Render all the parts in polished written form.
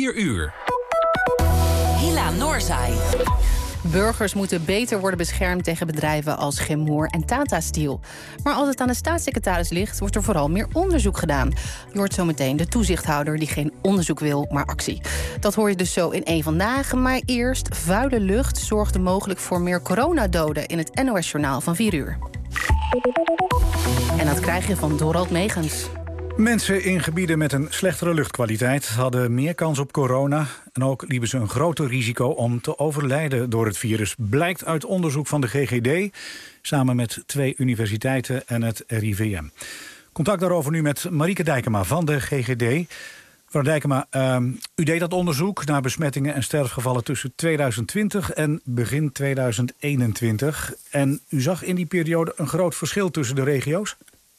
4 uur. Hila Noorzaai. Burgers moeten beter worden beschermd tegen bedrijven als Chemour en Tata Steel. Maar als het aan de staatssecretaris ligt, wordt er vooral meer onderzoek gedaan. Je hoort zometeen de toezichthouder die geen onderzoek wil, maar actie. Dat hoor je dus zo in één vandaag. Maar eerst, vuile lucht zorgde mogelijk voor meer coronadoden in het NOS-journaal van 4 uur. En dat krijg je van Dorald Megens. Mensen in gebieden met een slechtere luchtkwaliteit hadden meer kans op corona. En ook liepen ze een groter risico om te overlijden door het virus. Blijkt uit onderzoek van de GGD, samen met 2 universiteiten en het RIVM. Contact daarover nu met Marieke Dijkema van de GGD. Mevrouw Dijkema, u deed dat onderzoek naar besmettingen en sterfgevallen tussen 2020 en begin 2021. En u zag in die periode een groot verschil tussen de regio's?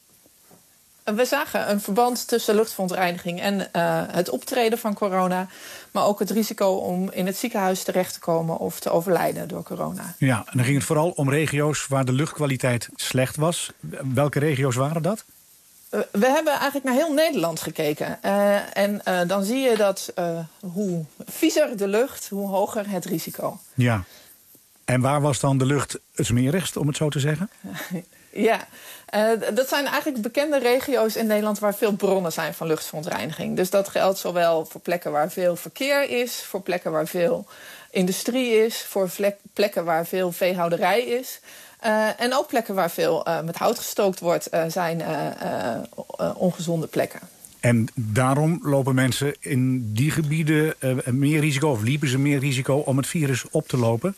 We zagen een verband tussen luchtverontreiniging en het optreden van corona, maar ook het risico om in het ziekenhuis terecht te komen of te overlijden door corona. Ja, en dan ging het vooral om regio's waar de luchtkwaliteit slecht was. Welke regio's waren dat? We hebben eigenlijk naar heel Nederland gekeken. Dan zie je dat hoe viezer de lucht, hoe hoger het risico. Ja. En waar was dan de lucht het smerigst, om het zo te zeggen? Ja, dat zijn eigenlijk bekende regio's in Nederland waar veel bronnen zijn van luchtverontreiniging. Dus dat geldt zowel voor plekken waar veel verkeer is, voor plekken waar veel industrie is, voor plekken waar veel veehouderij is. En ook plekken waar veel met hout gestookt wordt, zijn ongezonde plekken. En daarom lopen mensen in die gebieden meer risico, of liepen ze meer risico om het virus op te lopen?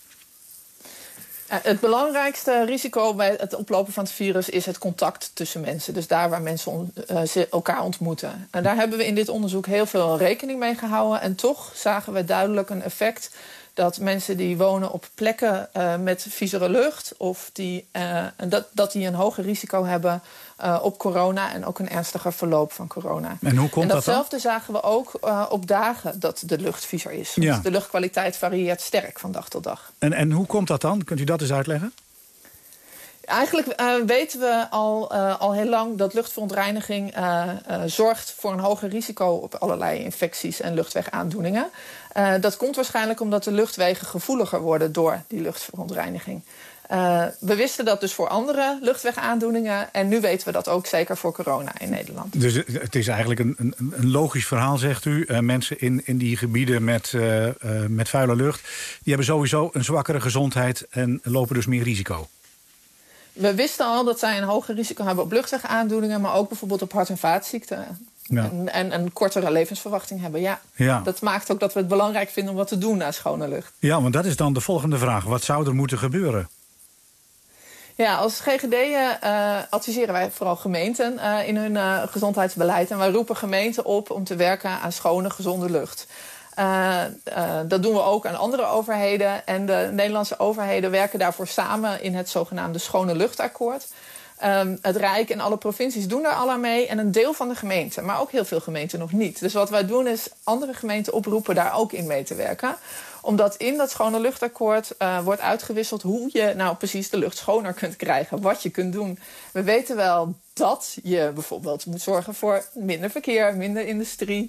Het belangrijkste risico bij het oplopen van het virus is het contact tussen mensen. Dus daar waar mensen elkaar ontmoeten. En daar hebben we in dit onderzoek heel veel rekening mee gehouden. En toch zagen we duidelijk een effect dat mensen die wonen op plekken met viezere lucht, of dat die een hoger risico hebben op corona en ook een ernstiger verloop van corona. En hoe komt dat dan? Datzelfde zagen we ook op dagen dat de lucht viezer is. Ja. Dus de luchtkwaliteit varieert sterk van dag tot dag. En hoe komt dat dan? Kunt u dat eens uitleggen? Eigenlijk weten we al heel lang dat luchtverontreiniging zorgt voor een hoger risico op allerlei infecties en luchtwegaandoeningen. Dat komt waarschijnlijk omdat de luchtwegen gevoeliger worden door die luchtverontreiniging. We wisten dat dus voor andere luchtwegaandoeningen en nu weten we dat ook zeker voor corona in Nederland. Dus het is eigenlijk een logisch verhaal, zegt u. Mensen in die gebieden met vuile lucht, die hebben sowieso een zwakkere gezondheid en lopen dus meer risico. We wisten al dat zij een hoger risico hebben op luchtwegaandoeningen, maar ook bijvoorbeeld op hart- en vaatziekten. Ja. En een kortere levensverwachting hebben, ja. Dat maakt ook dat we het belangrijk vinden om wat te doen aan schone lucht. Ja, want dat is dan de volgende vraag. Wat zou er moeten gebeuren? Ja, als GGD adviseren wij vooral gemeenten in hun gezondheidsbeleid. En wij roepen gemeenten op om te werken aan schone, gezonde lucht. Dat doen we ook aan andere overheden. En de Nederlandse overheden werken daarvoor samen in het zogenaamde Schone Luchtakkoord. Het Rijk en alle provincies doen daar al aan mee. En een deel van de gemeenten, maar ook heel veel gemeenten nog niet. Dus wat wij doen is andere gemeenten oproepen daar ook in mee te werken. Omdat in dat Schone Luchtakkoord wordt uitgewisseld hoe je nou precies de lucht schoner kunt krijgen. Wat je kunt doen. We weten wel dat je bijvoorbeeld moet zorgen voor minder verkeer, minder industrie,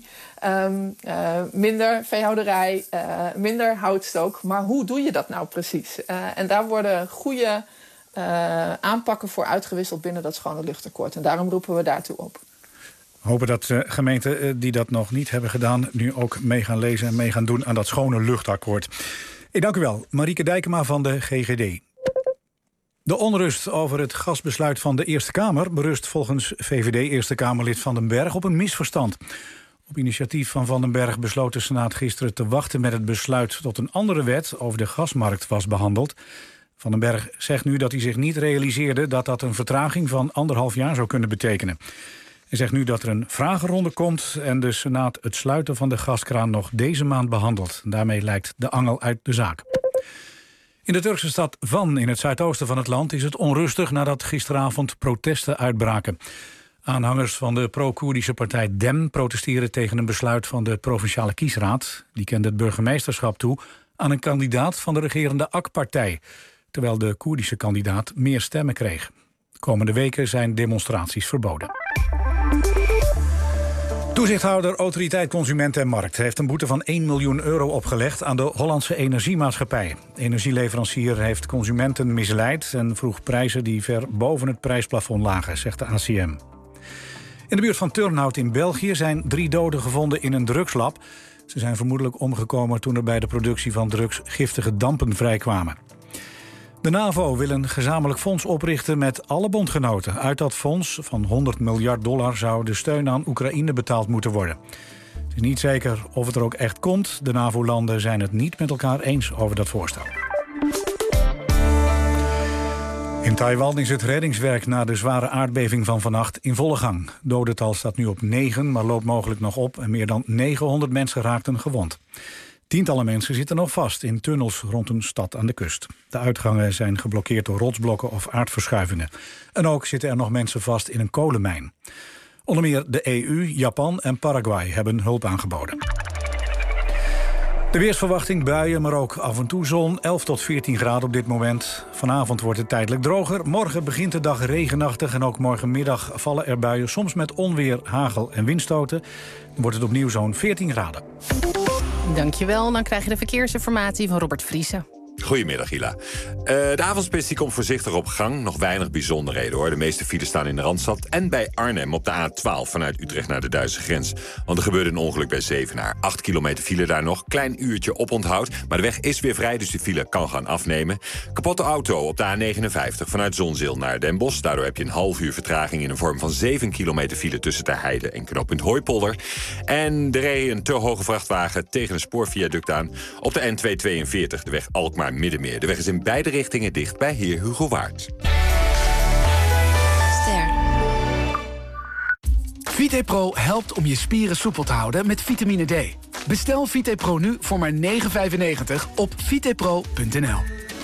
minder veehouderij, minder houtstook. Maar hoe doe je dat nou precies? En daar worden goede aanpakken voor uitgewisseld binnen dat Schone Luchtakkoord. En daarom roepen we daartoe op. We hopen dat gemeenten die dat nog niet hebben gedaan nu ook mee gaan lezen en mee gaan doen aan dat Schone Luchtakkoord. Ik dank u wel, Marieke Dijkema van de GGD. De onrust over het gasbesluit van de Eerste Kamer berust volgens VVD Eerste Kamerlid Van den Berg op een misverstand. Op initiatief van Van den Berg besloot de Senaat gisteren te wachten met het besluit tot een andere wet over de gasmarkt was behandeld. Van den Berg zegt nu dat hij zich niet realiseerde dat dat een vertraging van 1,5 jaar zou kunnen betekenen. Hij zegt nu dat er een vragenronde komt en de Senaat het sluiten van de gaskraan nog deze maand behandelt. Daarmee lijkt de angel uit de zaak. In de Turkse stad Van in het zuidoosten van het land is het onrustig nadat gisteravond protesten uitbraken. Aanhangers van de pro-Koerdische partij DEM protesteren tegen een besluit van de Provinciale Kiesraad. Die kende het burgemeesterschap toe aan een kandidaat van de regerende AK-partij, terwijl de Koerdische kandidaat meer stemmen kreeg. De komende weken zijn demonstraties verboden. Toezichthouder Autoriteit Consument en Markt heeft een boete van 1 miljoen euro opgelegd aan de Hollandse energiemaatschappij. De energieleverancier heeft consumenten misleid en vroeg prijzen die ver boven het prijsplafond lagen, zegt de ACM. In de buurt van Turnhout in België zijn 3 doden gevonden in een drugslab. Ze zijn vermoedelijk omgekomen toen er bij de productie van drugs giftige dampen vrijkwamen. De NAVO wil een gezamenlijk fonds oprichten met alle bondgenoten. Uit dat fonds van $100 miljard zou de steun aan Oekraïne betaald moeten worden. Het is niet zeker of het er ook echt komt. De NAVO-landen zijn het niet met elkaar eens over dat voorstel. In Taiwan is het reddingswerk na de zware aardbeving van vannacht in volle gang. Dodental staat nu op 9, maar loopt mogelijk nog op. En meer dan 900 mensen raakten gewond. Tientallen mensen zitten nog vast in tunnels rond een stad aan de kust. De uitgangen zijn geblokkeerd door rotsblokken of aardverschuivingen. En ook zitten er nog mensen vast in een kolenmijn. Onder meer de EU, Japan en Paraguay hebben hulp aangeboden. De weersverwachting buien, maar ook af en toe zon. 11 tot 14 graden op dit moment. Vanavond wordt het tijdelijk droger. Morgen begint de dag regenachtig en ook morgenmiddag vallen er buien. Soms met onweer, hagel en windstoten. Dan wordt het opnieuw zo'n 14 graden. Dankjewel. Dan krijg je de verkeersinformatie van Robert Vriezen. Goedemiddag, Hila. De avondspits komt voorzichtig op gang. Nog weinig bijzonderheden, hoor. De meeste files staan in de Randstad en bij Arnhem op de A12 vanuit Utrecht naar de Duitse grens. Want er gebeurde een ongeluk bij Zevenaar. 8 kilometer file daar nog. Klein uurtje oponthoud. Maar de weg is weer vrij, dus de file kan gaan afnemen. Kapotte auto op de A59 vanuit Zonzeel naar Den Bosch. Daardoor heb je een half uur vertraging in een vorm van 7 kilometer file tussen Ter Heide en knooppunt Hooipolder. En er reed een te hoge vrachtwagen tegen een spoorviaduct aan op de N242, de weg Alkmaar-Middenmeer. De weg is in beide richtingen dicht bij Heer Hugo Waard. VitePro helpt om je spieren soepel te houden met vitamine D. Bestel VitePro nu voor maar €9,95 op vitepro.nl.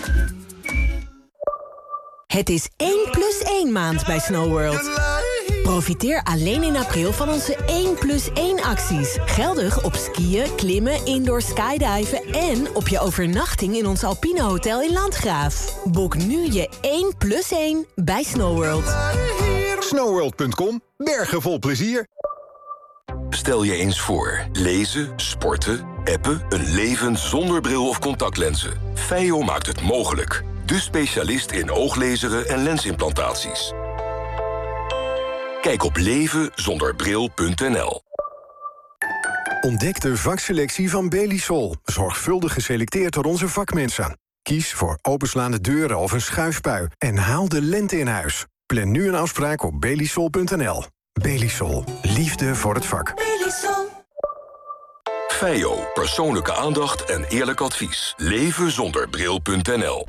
Het is 1+1 maand bij Snowworld. Profiteer alleen in april van onze 1+1 acties. Geldig op skiën, klimmen, indoor skydiven en op je overnachting in ons Alpine Hotel in Landgraaf. Boek nu je 1+1 bij Snowworld. Snowworld.com. Bergen vol plezier. Stel je eens voor. Lezen, sporten, appen, een leven zonder bril of contactlenzen. Feio maakt het mogelijk. De specialist in ooglezeren en lensimplantaties. Kijk op levenzonderbril.nl. Ontdek de vakselectie van Belisol. Zorgvuldig geselecteerd door onze vakmensen. Kies voor openslaande deuren of een schuifpui. En haal de lente in huis. Plan nu een afspraak op belisol.nl. Belisol. Liefde voor het vak. Belisol. Feio. Persoonlijke aandacht en eerlijk advies. Levenzonderbril.nl.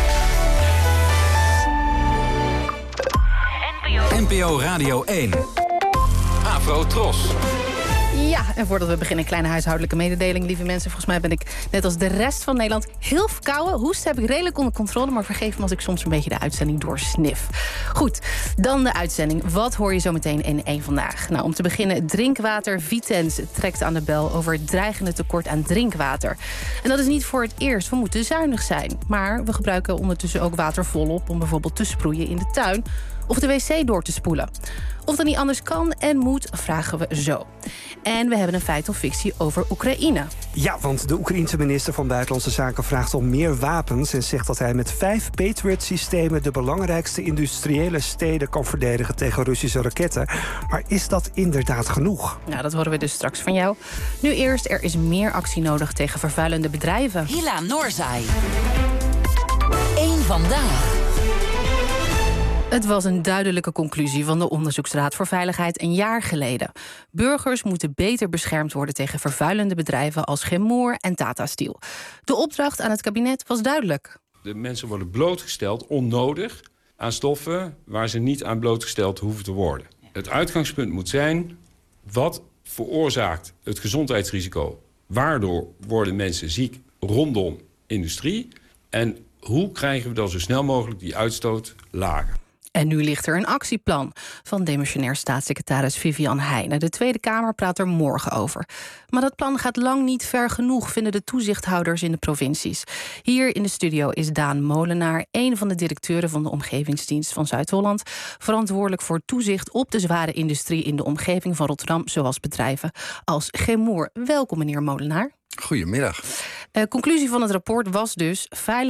NPO Radio 1. Afro Tros. Ja, en voordat we beginnen, een kleine huishoudelijke mededeling. Lieve mensen, volgens mij ben ik net als de rest van Nederland heel verkouden. Hoesten heb ik redelijk onder controle, maar vergeef me als ik soms een beetje de uitzending doorsnif. Goed, dan de uitzending. Wat hoor je zo meteen in één Vandaag? Nou, om te beginnen, Drinkwater Vitens trekt aan de bel over het dreigende tekort aan drinkwater. En dat is niet voor het eerst. We moeten zuinig zijn. Maar we gebruiken ondertussen ook water volop om bijvoorbeeld te sproeien in de tuin of de wc door te spoelen. Of dat niet anders kan en moet, vragen we zo. En we hebben een feit of fictie over Oekraïne. Ja, want de Oekraïense minister van Buitenlandse Zaken vraagt om meer wapens en zegt dat hij met 5 Patriot-systemen de belangrijkste industriële steden kan verdedigen tegen Russische raketten. Maar is dat inderdaad genoeg? Nou, dat horen we dus straks van jou. Nu eerst, er is meer actie nodig tegen vervuilende bedrijven. Hila Noorzai. Eén Vandaag. Het was een duidelijke conclusie van de Onderzoeksraad voor Veiligheid een jaar geleden. Burgers moeten beter beschermd worden tegen vervuilende bedrijven als Chemour en Tata Steel. De opdracht aan het kabinet was duidelijk. De mensen worden blootgesteld, onnodig, aan stoffen waar ze niet aan blootgesteld hoeven te worden. Het uitgangspunt moet zijn, wat veroorzaakt het gezondheidsrisico? Waardoor worden mensen ziek rondom industrie? En hoe krijgen we dan zo snel mogelijk die uitstoot lager? En nu ligt er een actieplan van demissionair staatssecretaris Vivian Heijnen. De Tweede Kamer praat er morgen over. Maar dat plan gaat lang niet ver genoeg, vinden de toezichthouders in de provincies. Hier in de studio is Daan Molenaar, een van de directeuren van de Omgevingsdienst van Zuid-Holland, verantwoordelijk voor toezicht op de zware industrie in de omgeving van Rotterdam, zoals bedrijven als Chemour. Welkom, meneer Molenaar. Goedemiddag. Conclusie van het rapport was dus: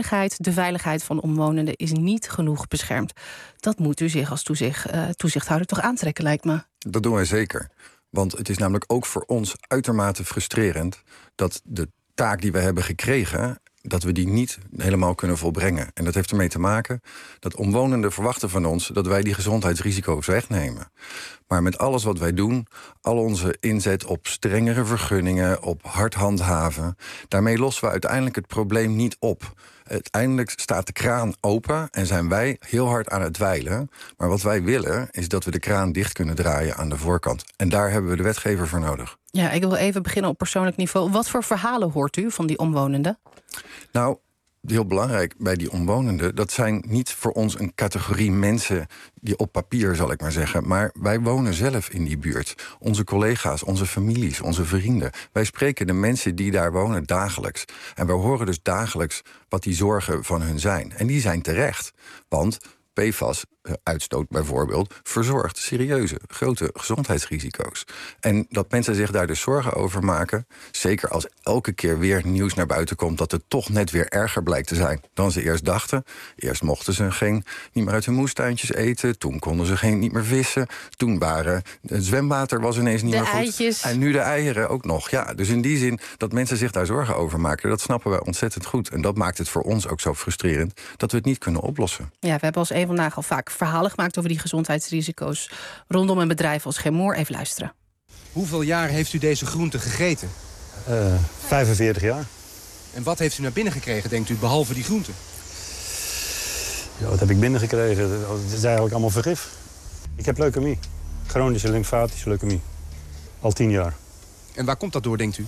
de veiligheid van omwonenden is niet genoeg beschermd. Dat moet u zich als toezichthouder toch aantrekken, lijkt me. Dat doen wij zeker. Want het is namelijk ook voor ons uitermate frustrerend dat de taak die we hebben gekregen, dat we die niet helemaal kunnen volbrengen. En dat heeft ermee te maken dat omwonenden verwachten van ons dat wij die gezondheidsrisico's wegnemen. Maar met alles wat wij doen, al onze inzet op strengere vergunningen, op hard handhaven, daarmee lossen we uiteindelijk het probleem niet op. Uiteindelijk staat de kraan open en zijn wij heel hard aan het dweilen. Maar wat wij willen is dat we de kraan dicht kunnen draaien aan de voorkant. En daar hebben we de wetgever voor nodig. Ja, ik wil even beginnen op persoonlijk niveau. Wat voor verhalen hoort u van die omwonenden? Nou, heel belangrijk bij die omwonenden, dat zijn niet voor ons een categorie mensen die op papier, zal ik maar zeggen. Maar wij wonen zelf in die buurt. Onze collega's, onze families, onze vrienden. Wij spreken de mensen die daar wonen dagelijks. En we horen dus dagelijks wat die zorgen van hun zijn. En die zijn terecht. Want PFAS-uitstoot bijvoorbeeld verzorgt serieuze, grote gezondheidsrisico's. En dat mensen zich daar dus zorgen over maken, zeker als elke keer weer nieuws naar buiten komt dat het toch net weer erger blijkt te zijn dan ze eerst dachten. Eerst mochten ze niet meer uit hun moestuintjes eten, toen konden ze niet meer vissen, toen het zwemwater was ineens niet meer goed. Eitjes. En nu de eieren ook nog. Ja, dus in die zin dat mensen zich daar zorgen over maken, dat snappen wij ontzettend goed. En dat maakt het voor ons ook zo frustrerend dat we het niet kunnen oplossen. Ja, we hebben als een vandaag al vaak verhalen gemaakt over die gezondheidsrisico's rondom een bedrijf als Chemour. Even luisteren. Hoeveel jaar heeft u deze groente gegeten? 45 jaar. En wat heeft u naar binnen gekregen, denkt u, behalve die groente? Ja, wat heb ik binnengekregen? Het is eigenlijk allemaal vergif. Ik heb leukemie. Chronische lymfatische leukemie. Al 10 jaar. En waar komt dat door, denkt u?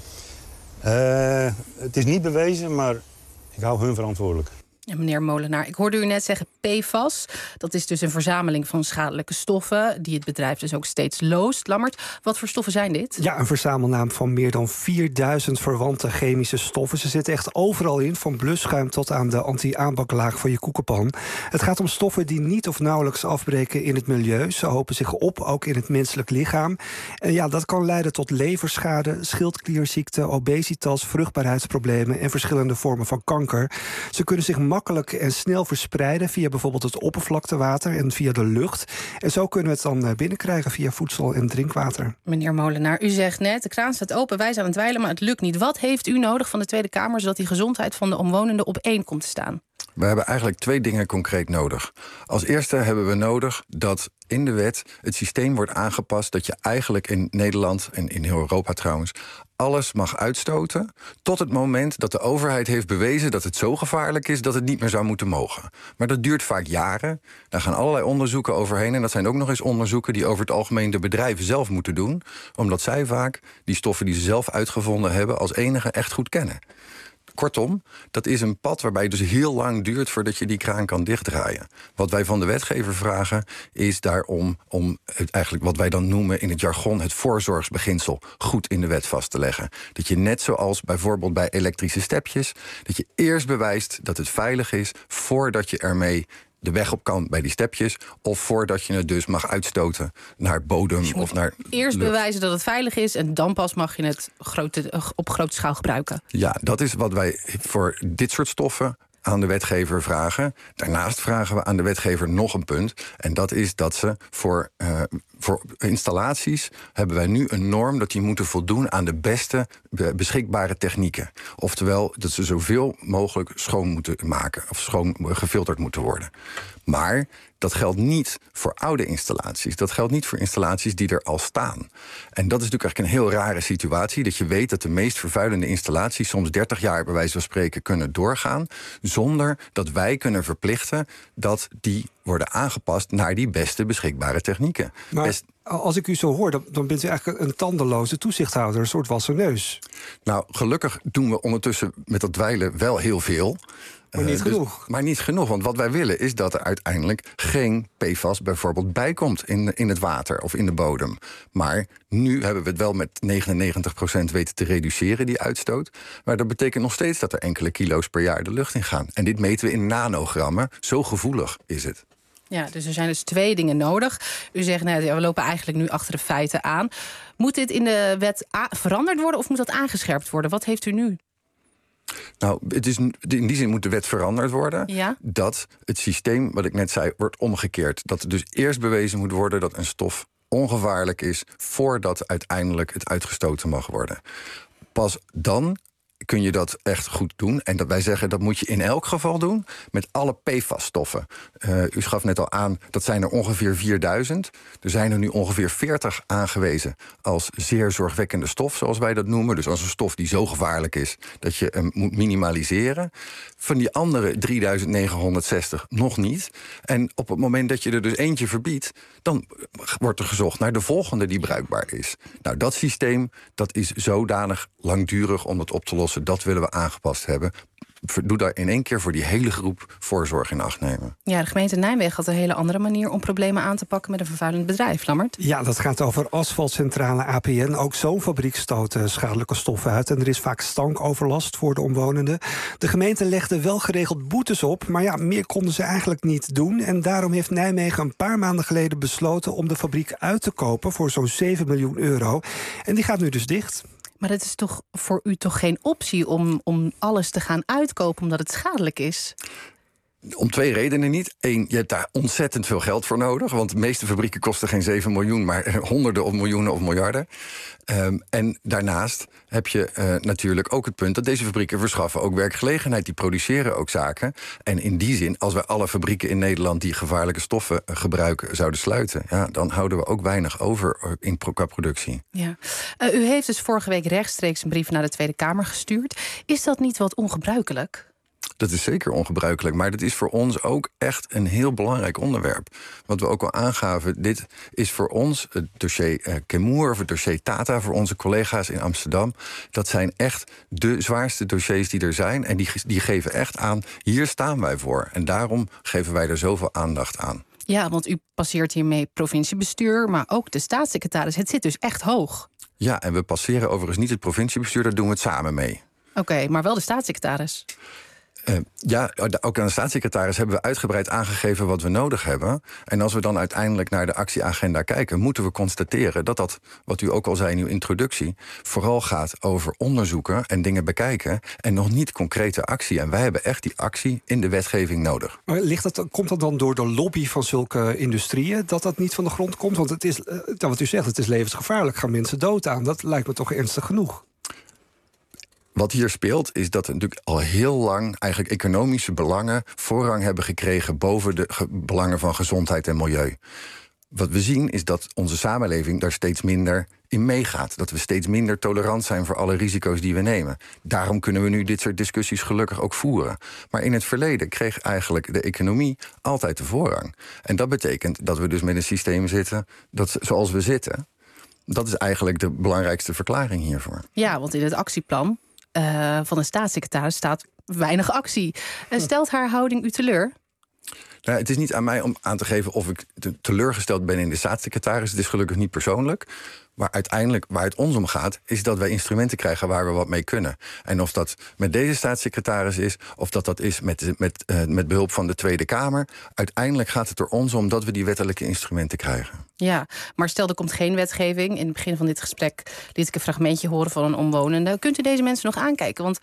Het is niet bewezen, maar ik hou hun verantwoordelijk. Ja, meneer Molenaar, ik hoorde u net zeggen PFAS. Dat is dus een verzameling van schadelijke stoffen die het bedrijf dus ook steeds loost. Lammert, wat voor stoffen zijn dit? Ja, een verzamelnaam van meer dan 4000 verwante chemische stoffen. Ze zitten echt overal in, van blusschuim tot aan de anti-aanbaklaag van je koekenpan. Het gaat om stoffen die niet of nauwelijks afbreken in het milieu. Ze hopen zich op, ook in het menselijk lichaam. En ja, dat kan leiden tot leverschade, schildklierziekte, obesitas, vruchtbaarheidsproblemen en verschillende vormen van kanker. Ze kunnen zich makkelijk en snel verspreiden via bijvoorbeeld het oppervlaktewater en via de lucht. En zo kunnen we het dan binnenkrijgen via voedsel en drinkwater. Meneer Molenaar, u zegt net, de kraan staat open, wij zijn aan het dweilen, maar het lukt niet. Wat heeft u nodig van de Tweede Kamer zodat die gezondheid van de omwonenden op één komt te staan? We hebben eigenlijk 2 dingen concreet nodig. Als eerste hebben we nodig dat in de wet het systeem wordt aangepast dat je eigenlijk in Nederland en in heel Europa trouwens alles mag uitstoten tot het moment dat de overheid heeft bewezen dat het zo gevaarlijk is dat het niet meer zou moeten mogen. Maar dat duurt vaak jaren. Daar gaan allerlei onderzoeken overheen en dat zijn ook nog eens onderzoeken die over het algemeen de bedrijven zelf moeten doen, omdat zij vaak die stoffen die ze zelf uitgevonden hebben als enige echt goed kennen. Kortom, dat is een pad waarbij het dus heel lang duurt voordat je die kraan kan dichtdraaien. Wat wij van de wetgever vragen is daarom om eigenlijk wat wij dan noemen in het jargon het voorzorgsbeginsel goed in de wet vast te leggen. Dat je net zoals bijvoorbeeld bij elektrische stepjes, dat je eerst bewijst dat het veilig is voordat je ermee de weg op kan bij die stepjes, of voordat je het dus mag uitstoten naar bodem dus of naar eerst lucht. Bewijzen dat het veilig is en dan pas mag je het op grote schaal gebruiken. Ja, dat is wat wij voor dit soort stoffen aan de wetgever vragen. Daarnaast vragen we aan de wetgever nog een punt. En dat is dat ze voor installaties hebben wij nu een norm dat die moeten voldoen aan de beste beschikbare technieken. Oftewel dat ze zoveel mogelijk schoon moeten maken of schoon gefilterd moeten worden. Maar dat geldt niet voor oude installaties. Dat geldt niet voor installaties die er al staan. En dat is natuurlijk eigenlijk een heel rare situatie. Dat je weet dat de meest vervuilende installaties soms 30 jaar bij wijze van spreken kunnen doorgaan, zonder dat wij kunnen verplichten dat die worden aangepast naar die beste beschikbare technieken. Maar als ik u zo hoor, dan bent u eigenlijk een tandeloze toezichthouder, een soort wassen neus. Nou, gelukkig doen we ondertussen met dat dweilen wel heel veel. Maar niet genoeg. Maar niet genoeg, want wat wij willen is dat er uiteindelijk geen PFAS bijvoorbeeld bijkomt in het water of in de bodem. Maar nu hebben we het wel met 99% weten te reduceren, die uitstoot. Maar dat betekent nog steeds dat er enkele kilo's per jaar de lucht in gaan. En dit meten we in nanogrammen. Zo gevoelig is het. Ja, dus er zijn dus 2 dingen nodig. U zegt net, we lopen eigenlijk nu achter de feiten aan. Moet dit in de wet veranderd worden of moet dat aangescherpt worden? Wat heeft u nu? Nou, in die zin moet de wet veranderd worden. Ja? Dat het systeem, wat ik net zei, wordt omgekeerd. Dat er dus eerst bewezen moet worden dat een stof ongevaarlijk is voordat uiteindelijk het uitgestoten mag worden. Pas dan kun je dat echt goed doen. En dat wij zeggen, dat moet je in elk geval doen met alle PFAS-stoffen. U gaf net al aan, dat zijn er ongeveer 4000. Er zijn er nu ongeveer 40 aangewezen als zeer zorgwekkende stof, zoals wij dat noemen. Dus als een stof die zo gevaarlijk is dat je hem moet minimaliseren. Van die andere 3960 nog niet. En op het moment dat je er dus eentje verbiedt, dan wordt er gezocht naar de volgende die bruikbaar is. Nou, dat systeem, dat is zodanig langdurig om dat op te lossen. Dat willen we aangepast hebben. Doe daar in één keer voor die hele groep voorzorg in acht nemen. Ja, de gemeente Nijmegen had een hele andere manier om problemen aan te pakken met een vervuilend bedrijf, Lammert. Ja, dat gaat over asfaltcentrale APN. Ook zo'n fabriek stoot schadelijke stoffen uit. En er is vaak stankoverlast voor de omwonenden. De gemeente legde wel geregeld boetes op, maar ja, meer konden ze eigenlijk niet doen. En daarom heeft Nijmegen een paar maanden geleden besloten om de fabriek uit te kopen voor zo'n 7 miljoen euro. En die gaat nu dus dicht. Maar het is toch voor u toch geen optie om alles te gaan uitkopen omdat het schadelijk is? Om 2 redenen niet. 1, je hebt daar ontzettend veel geld voor nodig. Want de meeste fabrieken kosten geen 7 miljoen, maar honderden of miljoenen of miljarden. En daarnaast heb je natuurlijk ook het punt dat deze fabrieken verschaffen ook werkgelegenheid. Die produceren ook zaken. En in die zin, als we alle fabrieken in Nederland die gevaarlijke stoffen gebruiken zouden sluiten, ja, dan houden we ook weinig over qua productie. Ja. U heeft dus vorige week rechtstreeks een brief naar de Tweede Kamer gestuurd. Is dat niet wat ongebruikelijk? Dat is zeker ongebruikelijk, maar dat is voor ons ook echt een heel belangrijk onderwerp. Wat we ook al aangaven, dit is voor ons het dossier Chemour of het dossier Tata, voor onze collega's in Amsterdam. Dat zijn echt de zwaarste dossiers die er zijn en die geven echt aan, hier staan wij voor. En daarom geven wij er zoveel aandacht aan. Ja, want u passeert hiermee provinciebestuur, maar ook de staatssecretaris. Het zit dus echt hoog. Ja, en we passeren overigens niet het provinciebestuur, daar doen we het samen mee. Oké, maar wel de staatssecretaris. Ja, ook aan de staatssecretaris hebben we uitgebreid aangegeven wat we nodig hebben. En als we dan uiteindelijk naar de actieagenda kijken, moeten we constateren dat, wat u ook al zei in uw introductie, vooral gaat over onderzoeken en dingen bekijken en nog niet concrete actie. En wij hebben echt die actie in de wetgeving nodig. Maar komt dat dan door de lobby van zulke industrieën dat niet van de grond komt? Want het is, wat u zegt, het is levensgevaarlijk. Gaan mensen dood aan? Dat lijkt me toch ernstig genoeg. Wat hier speelt is dat natuurlijk al heel lang eigenlijk economische belangen voorrang hebben gekregen boven de belangen van gezondheid en milieu. Wat we zien is dat onze samenleving daar steeds minder in meegaat. Dat we steeds minder tolerant zijn voor alle risico's die we nemen. Daarom kunnen we nu dit soort discussies gelukkig ook voeren. Maar in het verleden kreeg eigenlijk de economie altijd de voorrang. En dat betekent dat we dus met een systeem zitten dat zoals we zitten. Dat is eigenlijk de belangrijkste verklaring hiervoor. Ja, want in het actieplan van de staatssecretaris staat weinig actie. Stelt haar houding u teleur? Nou, het is niet aan mij om aan te geven of ik teleurgesteld ben in de staatssecretaris. Het is gelukkig niet persoonlijk. Maar uiteindelijk waar het ons om gaat, is dat wij instrumenten krijgen waar we wat mee kunnen. En of dat met deze staatssecretaris is, of dat is met behulp van de Tweede Kamer. Uiteindelijk gaat het er ons om dat we die wettelijke instrumenten krijgen. Ja, maar stel er komt geen wetgeving. In het begin van dit gesprek liet ik een fragmentje horen van een omwonende. Kunt u deze mensen nog aankijken? Want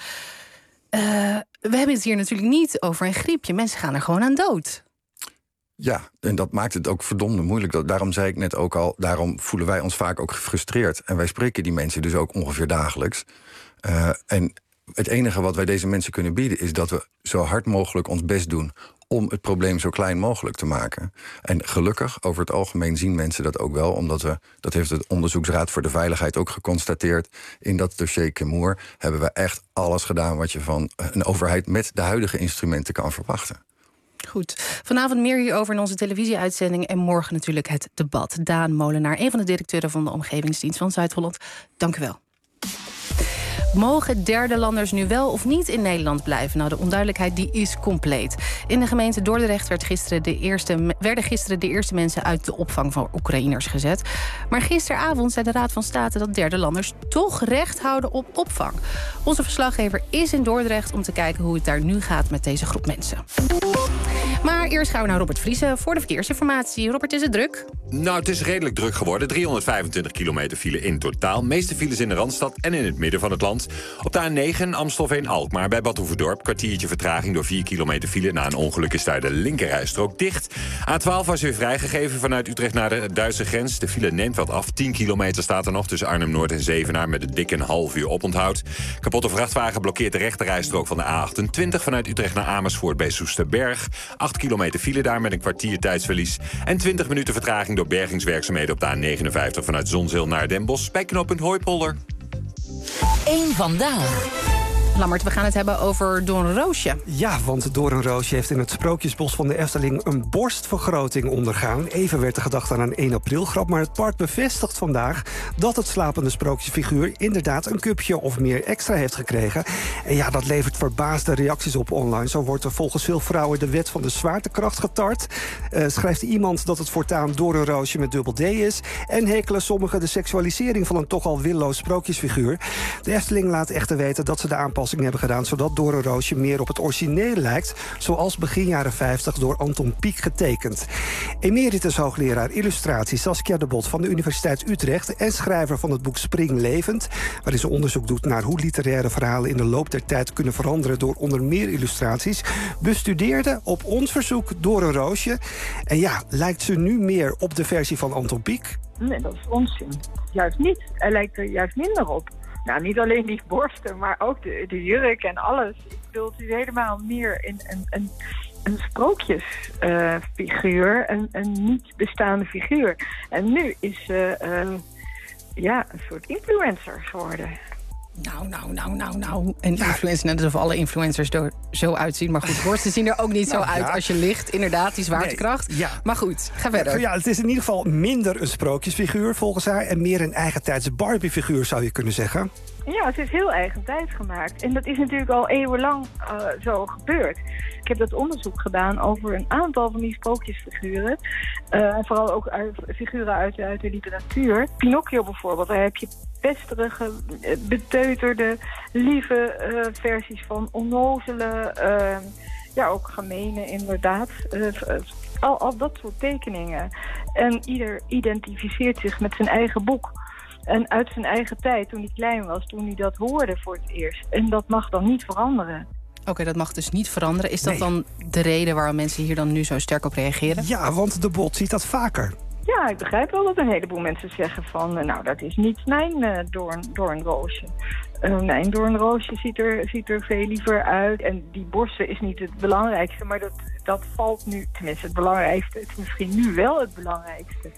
we hebben het hier natuurlijk niet over een griepje. Mensen gaan er gewoon aan dood. Ja, en dat maakt het ook verdomde moeilijk. Daarom zei ik net ook al, daarom voelen wij ons vaak ook gefrustreerd. En wij spreken die mensen dus ook ongeveer dagelijks. En het enige wat wij deze mensen kunnen bieden is dat we zo hard mogelijk ons best doen om het probleem zo klein mogelijk te maken. En gelukkig, over het algemeen zien mensen dat ook wel, omdat dat heeft het Onderzoeksraad voor de Veiligheid ook geconstateerd. In dat dossier Chemour hebben we echt alles gedaan wat je van een overheid met de huidige instrumenten kan verwachten. Goed. Vanavond meer hierover in onze televisieuitzending en morgen natuurlijk het debat. Daan Molenaar, een van de directeuren van de Omgevingsdienst van Zuid-Holland. Dank u wel. Mogen derde landers nu wel of niet in Nederland blijven? Nou, de onduidelijkheid die is compleet. In de gemeente Dordrecht werden gisteren de eerste mensen uit de opvang van Oekraïners gezet. Maar gisteravond zei de Raad van State dat derde landers toch recht houden op opvang. Onze verslaggever is in Dordrecht om te kijken hoe het daar nu gaat met deze groep mensen. Maar eerst gaan we naar Robert Vriezen voor de verkeersinformatie. Robert, is het druk? Nou, het is redelijk druk geworden. 325 kilometer file in totaal. Meeste files in de Randstad en in het midden van het land. Op de A9 Amstelveen-Alkmaar bij Bad Hoeverdorp. Kwartiertje vertraging door 4 kilometer file. Na een ongeluk is daar de linkerrijstrook dicht. A12 was weer vrijgegeven vanuit Utrecht naar de Duitse grens. De file neemt wat af. 10 kilometer staat er nog tussen Arnhem-Noord en Zevenaar met een dikke een half uur oponthoud. Kapotte vrachtwagen blokkeert de rechterrijstrook van de A28 vanuit Utrecht naar Amersfoort bij Soesterberg. 8 kilometer file daar met een kwartier tijdsverlies. En 20 minuten vertraging door bergingswerkzaamheden op de A59 vanuit Zonzeel naar Den Bosch bij knooppunt Hooipolder. Eén vandaag. Lammert, we gaan het hebben over Doornroosje. Ja, want Doornroosje heeft in het Sprookjesbos van de Efteling een borstvergroting ondergaan. Even werd er gedacht aan een 1 april grap, maar het park bevestigt vandaag dat het slapende sprookjesfiguur inderdaad een cupje of meer extra heeft gekregen. En ja, dat levert verbaasde reacties op online. Zo wordt er volgens veel vrouwen de wet van de zwaartekracht getart. Schrijft iemand dat het voortaan Doornroosje met dubbel D is. En hekelen sommigen de seksualisering van een toch al willoos sprookjesfiguur. De Efteling laat echter weten dat ze de aanpassing hebben gedaan zodat Doornroosje meer op het origineel lijkt, zoals begin jaren 50 door Anton Pieck getekend. Emeritus hoogleraar illustratie Saskia de Bot van de Universiteit Utrecht en schrijver van het boek Springlevend, waarin ze onderzoek doet naar hoe literaire verhalen in de loop der tijd kunnen veranderen door onder meer illustraties, bestudeerde op ons verzoek Doornroosje. En ja, lijkt ze nu meer op de versie van Anton Pieck? Nee, dat is onzin. Juist niet. Hij lijkt er juist minder op. Nou, niet alleen die borsten, maar ook de jurk en alles. Ik bedoel, het is helemaal meer een sprookjesfiguur, een niet bestaande figuur. En nu is ze een soort influencer geworden. Nou. En influencer, net alsof alle influencers er zo uitzien. Maar goed, borsten zien er ook niet zo uit als je ligt. Inderdaad, die zwaartekracht. Nee, ja. Maar goed, ga verder. Ja, het is in ieder geval minder een sprookjesfiguur volgens haar en meer een eigentijds Barbie-figuur, zou je kunnen zeggen. Ja, het is heel eigentijds gemaakt. En dat is natuurlijk al eeuwenlang zo gebeurd. Ik heb dat onderzoek gedaan over een aantal van die sprookjesfiguren. Vooral ook figuren uit de literatuur. Pinocchio bijvoorbeeld, daar heb je pesterige, beteuterde, lieve versies van onnozele, ook gemene inderdaad. Al dat soort tekeningen. En ieder identificeert zich met zijn eigen boek. En uit zijn eigen tijd, toen hij klein was, toen hij dat hoorde voor het eerst. En dat mag dan niet veranderen. Oké, dat mag dus niet veranderen. Is dat dan de reden waarom mensen hier dan nu zo sterk op reageren? Ja, want de Bot ziet dat vaker. Ja, ik begrijp wel dat een heleboel mensen zeggen van, dat is niet mijn doornroosje. Mijn doornroosje ziet er veel liever uit. En die borsten is niet het belangrijkste, maar dat valt nu, tenminste het belangrijkste, het is misschien nu wel het belangrijkste.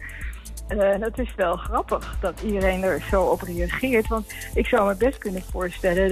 Het is wel grappig dat iedereen er zo op reageert. Want ik zou me best kunnen voorstellen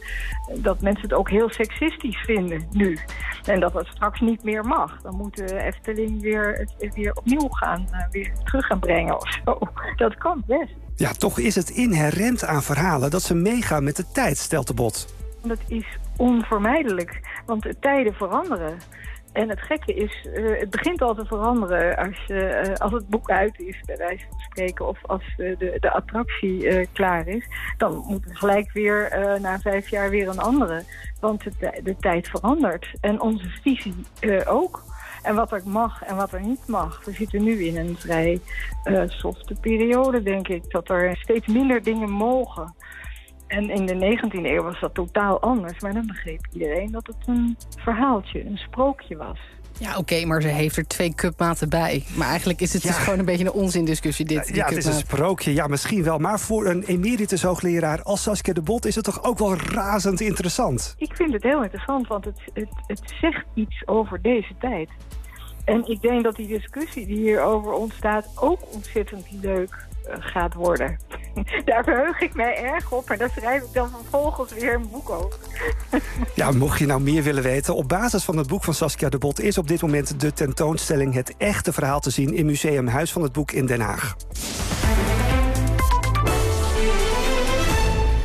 dat mensen het ook heel seksistisch vinden nu. En dat het straks niet meer mag. Dan moet de Efteling weer opnieuw weer terug gaan brengen of zo. Dat kan best. Ja, toch is het inherent aan verhalen dat ze meegaan met de tijd, stelt de Bot. Dat is onvermijdelijk, want de tijden veranderen. En het gekke is, het begint al te veranderen als het boek uit is, bij wijze van spreken, of als de attractie klaar is. Dan moet er gelijk weer na 5 jaar weer een andere. Want de tijd verandert. En onze visie ook. En wat er mag en wat er niet mag. We zitten nu in een vrij softe periode, denk ik. Dat er steeds minder dingen mogen. En in de 19e eeuw was dat totaal anders. Maar dan begreep iedereen dat het een verhaaltje, een sprookje was. Ja, oké, maar ze heeft er 2 cupmaten bij. Maar eigenlijk is het dus gewoon een beetje een onzindiscussie dit. Ja, het is een sprookje, ja, misschien wel. Maar voor een emeritus hoogleraar als Saskia de Bot is het toch ook wel razend interessant? Ik vind het heel interessant, want het zegt iets over deze tijd. En ik denk dat die discussie die hierover ontstaat ook ontzettend leuk gaat worden. Daar verheug ik mij erg op en daar schrijf ik dan vervolgens weer een boek over. Ja, mocht je nou meer willen weten, op basis van het boek van Saskia de Bot is op dit moment de tentoonstelling Het Echte Verhaal te zien in Museum Huis van het Boek in Den Haag.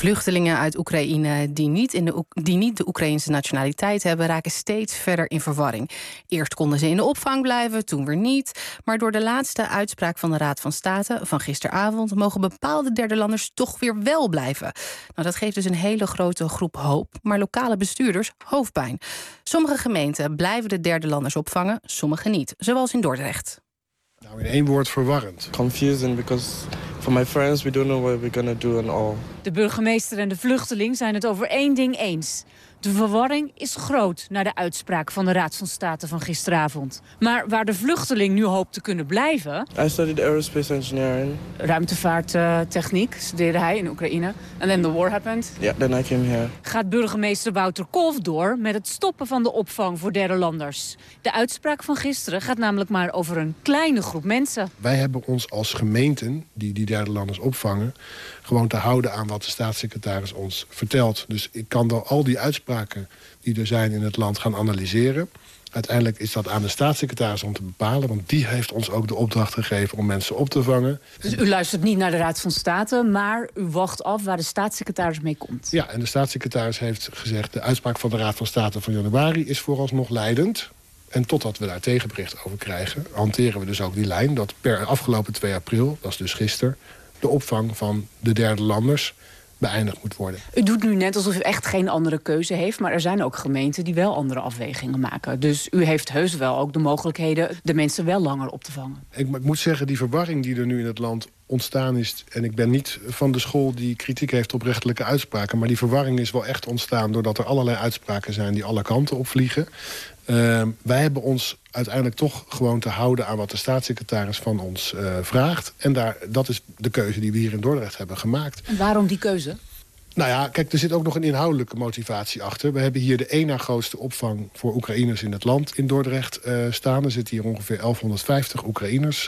Vluchtelingen uit Oekraïne die niet de Oekraïnse nationaliteit hebben, raken steeds verder in verwarring. Eerst konden ze in de opvang blijven, toen weer niet. Maar door de laatste uitspraak van de Raad van State van gisteravond mogen bepaalde derdelanders toch weer wel blijven. Nou, dat geeft dus een hele grote groep hoop, maar lokale bestuurders hoofdpijn. Sommige gemeenten blijven de derdelanders opvangen, sommige niet, zoals in Dordrecht. Nou, in één woord verwarrend. Confusing because for my friends we don't know what we're gonna do and all. De burgemeester en de vluchteling zijn het over één ding eens. De verwarring is groot na de uitspraak van de Raad van State van gisteravond. Maar waar de vluchteling nu hoopt te kunnen blijven... I studied aerospace engineering. Ruimtevaarttechniek studeerde hij in Oekraïne. And then the war happened. Yeah, then I came here. Gaat burgemeester Wouter Kolff door met het stoppen van de opvang voor derdelanders. De uitspraak van gisteren gaat namelijk maar over een kleine groep mensen. Wij hebben ons als gemeenten die derdelanders opvangen gewoon te houden aan wat de staatssecretaris ons vertelt. Dus ik kan dan al die uitspraken die er zijn in het land gaan analyseren. Uiteindelijk is dat aan de staatssecretaris om te bepalen, want die heeft ons ook de opdracht gegeven om mensen op te vangen. Dus u luistert niet naar de Raad van State, maar u wacht af waar de staatssecretaris mee komt. Ja, en de staatssecretaris heeft gezegd, de uitspraak van de Raad van State van januari is vooralsnog leidend. En totdat we daar tegenbericht over krijgen, hanteren we dus ook die lijn dat per afgelopen 2 april, dat is dus gisteren, de opvang van de derdelanders beëindigd moet worden. U doet nu net alsof u echt geen andere keuze heeft, maar er zijn ook gemeenten die wel andere afwegingen maken. Dus u heeft heus wel ook de mogelijkheden de mensen wel langer op te vangen. Ik moet zeggen, die verwarring die er nu in het land ontstaan is, en ik ben niet van de school die kritiek heeft op rechterlijke uitspraken, maar die verwarring is wel echt ontstaan doordat er allerlei uitspraken zijn die alle kanten opvliegen. Wij hebben ons uiteindelijk toch gewoon te houden aan wat de staatssecretaris van ons vraagt. En dat is de keuze die we hier in Dordrecht hebben gemaakt. En waarom die keuze? Nou ja, kijk, er zit ook nog een inhoudelijke motivatie achter. We hebben hier de 1 na grootste opvang voor Oekraïners in het land in Dordrecht staan. Er zitten hier ongeveer 1150 Oekraïners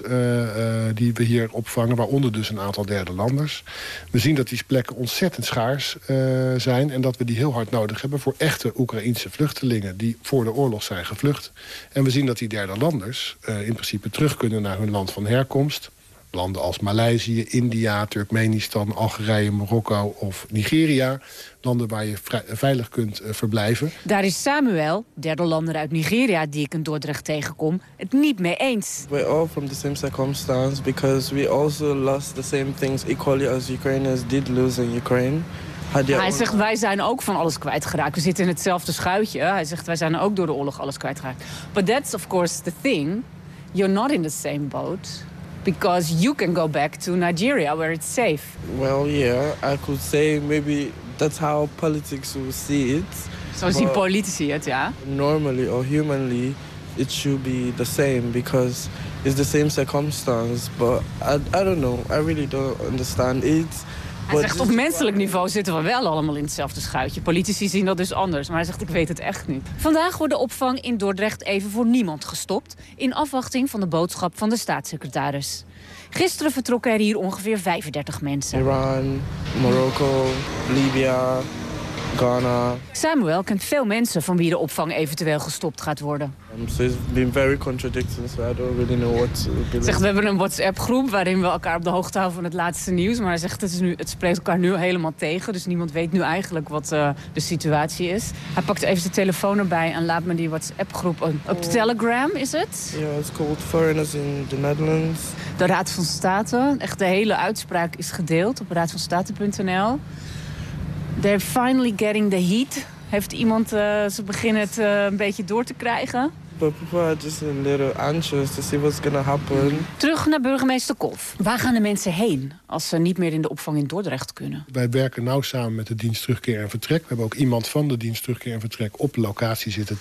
die we hier opvangen, waaronder dus een aantal derdelanders. We zien dat die plekken ontzettend schaars zijn en dat we die heel hard nodig hebben voor echte Oekraïense vluchtelingen die voor de oorlog zijn gevlucht. En we zien dat die derdelanders in principe terug kunnen naar hun land van herkomst. Landen als Maleisië, India, Turkmenistan, Algerije, Marokko of Nigeria. Landen waar je veilig kunt verblijven. Daar is Samuel, derdellander uit Nigeria die ik in Dordrecht tegenkom, het niet mee eens. We're all from the same circumstance because we also lost the same things equally as Ukrainians did lose in Ukraine. Hij zegt, wij zijn ook van alles kwijtgeraakt. We zitten in hetzelfde schuitje. Hij zegt, wij zijn ook door de oorlog alles kwijtgeraakt. But that's of course the thing. You're not in the same boat. Because you can go back to Nigeria where it's safe. Well, yeah, I could say maybe that's how politics will see it. Zo zien politici het, ja. Normally or humanly, it should be the same because it's the same circumstance. But I don't know, I really don't understand it. Hij zegt, op menselijk niveau zitten we wel allemaal in hetzelfde schuitje. Politici zien dat dus anders, maar hij zegt, ik weet het echt niet. Vandaag wordt de opvang in Dordrecht even voor niemand gestopt, in afwachting van de boodschap van de staatssecretaris. Gisteren vertrokken er hier ongeveer 35 mensen. Iran, Marokko, Libya, Ghana. Samuel kent veel mensen van wie de opvang eventueel gestopt gaat worden. So it's been very contradicting, so I don't really know what to believe. Zegt, we hebben een WhatsApp-groep waarin we elkaar op de hoogte houden van het laatste nieuws. Maar hij zegt, het spreekt elkaar nu helemaal tegen. Dus niemand weet nu eigenlijk wat de situatie is. Hij pakt even zijn telefoon erbij en laat me die WhatsApp-groep op Telegram, is het? Ja, it's called Foreigners in the Netherlands. De Raad van State. Echt de hele uitspraak is gedeeld op raadvanstate.nl. They're finally getting the heat. Heeft iemand ze beginnen het een beetje door te krijgen? But people are just a little anxious to see what's gonna happen. Terug naar burgemeester Kolff. Waar gaan de mensen heen als ze niet meer in de opvang in Dordrecht kunnen? Wij werken nauw samen met de dienst terugkeer en vertrek. We hebben ook iemand van de dienst terugkeer en vertrek op locatie zitten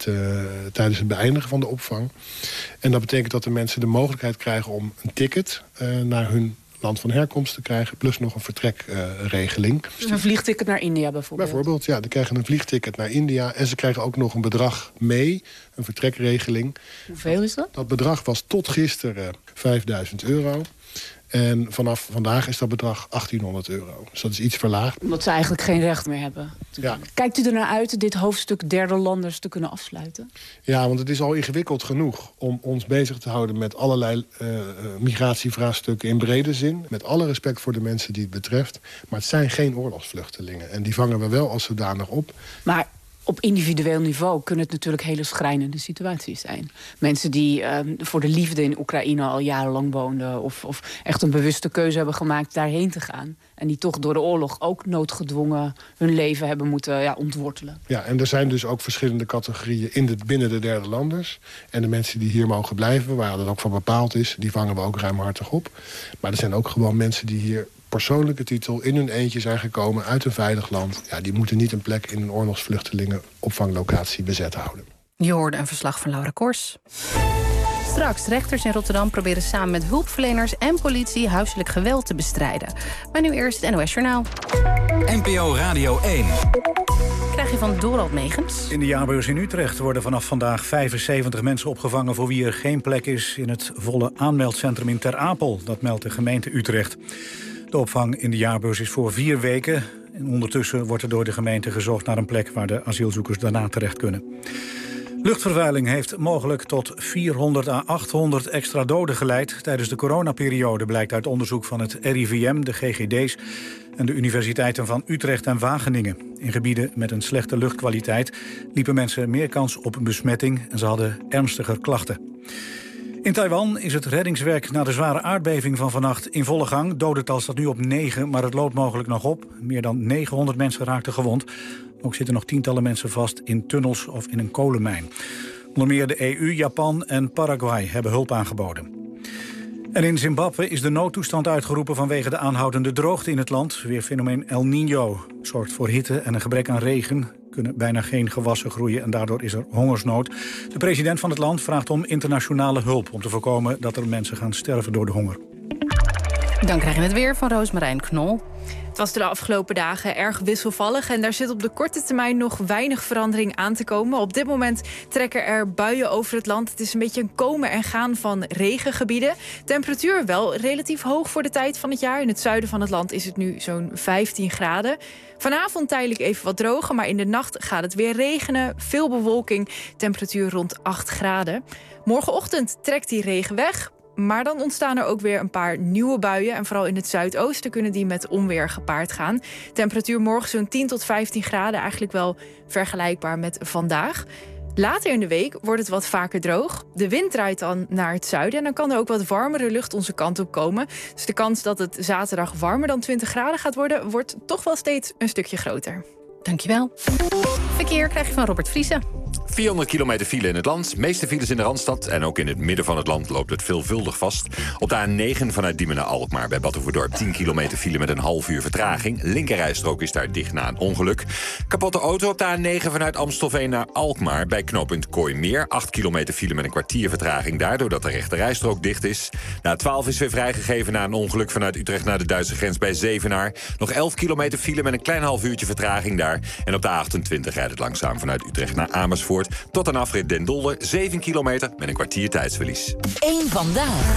tijdens het beëindigen van de opvang. En dat betekent dat de mensen de mogelijkheid krijgen om een ticket naar hun land van herkomst te krijgen, plus nog een vertrekregeling. Dus een vliegticket naar India bijvoorbeeld? Bijvoorbeeld, ja. Die krijgen een vliegticket naar India en ze krijgen ook nog een bedrag mee, een vertrekregeling. Hoeveel is dat? Dat bedrag was tot gisteren €5.000. En vanaf vandaag is dat bedrag €1800. Dus dat is iets verlaagd. Omdat ze eigenlijk geen recht meer hebben. Ja. Kijkt u ernaar uit dit hoofdstuk derde landers te kunnen afsluiten? Ja, want het is al ingewikkeld genoeg om ons bezig te houden met allerlei migratievraagstukken in brede zin. Met alle respect voor de mensen die het betreft. Maar het zijn geen oorlogsvluchtelingen. En die vangen we wel als zodanig op. Maar op individueel niveau kunnen het natuurlijk hele schrijnende situaties zijn. Mensen die voor de liefde in Oekraïne al jarenlang woonden, of echt een bewuste keuze hebben gemaakt daarheen te gaan. En die toch door de oorlog ook noodgedwongen hun leven hebben moeten ontwortelen. Ja, en er zijn dus ook verschillende categorieën binnen de derde landers. En de mensen die hier mogen blijven, waar dat ook van bepaald is, die vangen we ook ruimhartig op. Maar er zijn ook gewoon mensen die hier persoonlijke titel in hun eentje zijn gekomen uit een veilig land. Ja, die moeten niet een plek in een oorlogsvluchtelingenopvanglocatie bezet houden. Je hoorde een verslag van Laura Kors. Straks, rechters in Rotterdam proberen samen met hulpverleners en politie huiselijk geweld te bestrijden. Maar nu eerst het NOS Journaal. NPO Radio 1. Krijg je van Dorald Megens. In de jaarbeurs in Utrecht worden vanaf vandaag 75 mensen opgevangen voor wie er geen plek is in het volle aanmeldcentrum in Ter Apel. Dat meldt de gemeente Utrecht. De opvang in de jaarbeurs is voor 4 weken. En ondertussen wordt er door de gemeente gezocht naar een plek waar de asielzoekers daarna terecht kunnen. Luchtvervuiling heeft mogelijk tot 400 à 800 extra doden geleid tijdens de coronaperiode, blijkt uit onderzoek van het RIVM, de GGD's en de universiteiten van Utrecht en Wageningen. In gebieden met een slechte luchtkwaliteit liepen mensen meer kans op een besmetting en ze hadden ernstiger klachten. In Taiwan is het reddingswerk na de zware aardbeving van vannacht in volle gang. Dodental staat nu op 9, maar het loopt mogelijk nog op. Meer dan 900 mensen raakten gewond. Ook zitten nog tientallen mensen vast in tunnels of in een kolenmijn. Onder meer de EU, Japan en Paraguay hebben hulp aangeboden. En in Zimbabwe is de noodtoestand uitgeroepen vanwege de aanhoudende droogte in het land. Weerfenomeen El Niño zorgt voor hitte en een gebrek aan regen. Kunnen bijna geen gewassen groeien en daardoor is er hongersnood. De president van het land vraagt om internationale hulp om te voorkomen dat er mensen gaan sterven door de honger. Dan krijg je het weer van Roosmarijn Knol. Het was de afgelopen dagen erg wisselvallig en daar zit op de korte termijn nog weinig verandering aan te komen. Op dit moment trekken er buien over het land. Het is een beetje een komen en gaan van regengebieden. Temperatuur wel relatief hoog voor de tijd van het jaar. In het zuiden van het land is het nu zo'n 15 graden. Vanavond tijdelijk even wat droger, maar in de nacht gaat het weer regenen. Veel bewolking, temperatuur rond 8 graden. Morgenochtend trekt die regen weg. Maar dan ontstaan er ook weer een paar nieuwe buien. En vooral in het zuidoosten kunnen die met onweer gepaard gaan. Temperatuur morgen zo'n 10 tot 15 graden. Eigenlijk wel vergelijkbaar met vandaag. Later in de week wordt het wat vaker droog. De wind draait dan naar het zuiden. En dan kan er ook wat warmere lucht onze kant op komen. Dus de kans dat het zaterdag warmer dan 20 graden gaat worden, wordt toch wel steeds een stukje groter. Dankjewel. Verkeer krijg je van Robert Vriesen. 400 kilometer file in het land. Meeste files in de Randstad. En ook in het midden van het land loopt het veelvuldig vast. Op de A9 vanuit Diemen naar Alkmaar bij Bad Hoeverdorp 10 kilometer file met een half uur vertraging. Linkerrijstrook is daar dicht na een ongeluk. Kapotte auto op de A9 vanuit Amstelveen naar Alkmaar bij knooppunt Kooimeer. 8 kilometer file met een kwartier vertraging daar, doordat de rechterrijstrook dicht is. De A12 is weer vrijgegeven na een ongeluk vanuit Utrecht naar de Duitse grens bij Zevenaar. Nog 11 kilometer file met een klein half uurtje vertraging daar. En op de A28 rijdt het langzaam vanuit Utrecht naar Amersfoort tot een afrit Den Dolder, 7 kilometer met een kwartier tijdsverlies. 1 vandaag.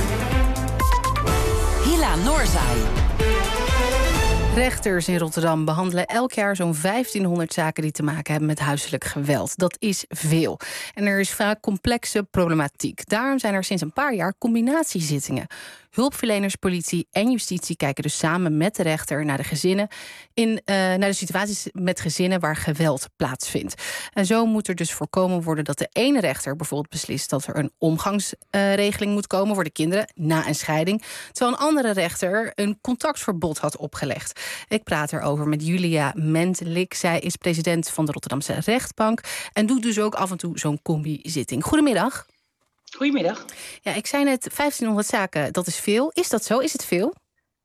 Hila Noorzaai. Rechters in Rotterdam behandelen elk jaar zo'n 1500 zaken die te maken hebben met huiselijk geweld. Dat is veel. En er is vaak complexe problematiek. Daarom zijn er sinds een paar jaar combinatiezittingen. Hulpverleners, politie en justitie kijken dus samen met de rechter naar de gezinnen naar de situaties met gezinnen waar geweld plaatsvindt. En zo moet er dus voorkomen worden dat de ene rechter bijvoorbeeld beslist dat er een omgangsregeling moet komen voor de kinderen na een scheiding, terwijl een andere rechter een contactverbod had opgelegd. Ik praat erover met Julia Mentelik. Zij is president van de Rotterdamse rechtbank en doet dus ook af en toe zo'n combi-zitting. Goedemiddag. Goedemiddag. Ja, ik zei net 1500 zaken, dat is veel. Is dat zo? Is het veel?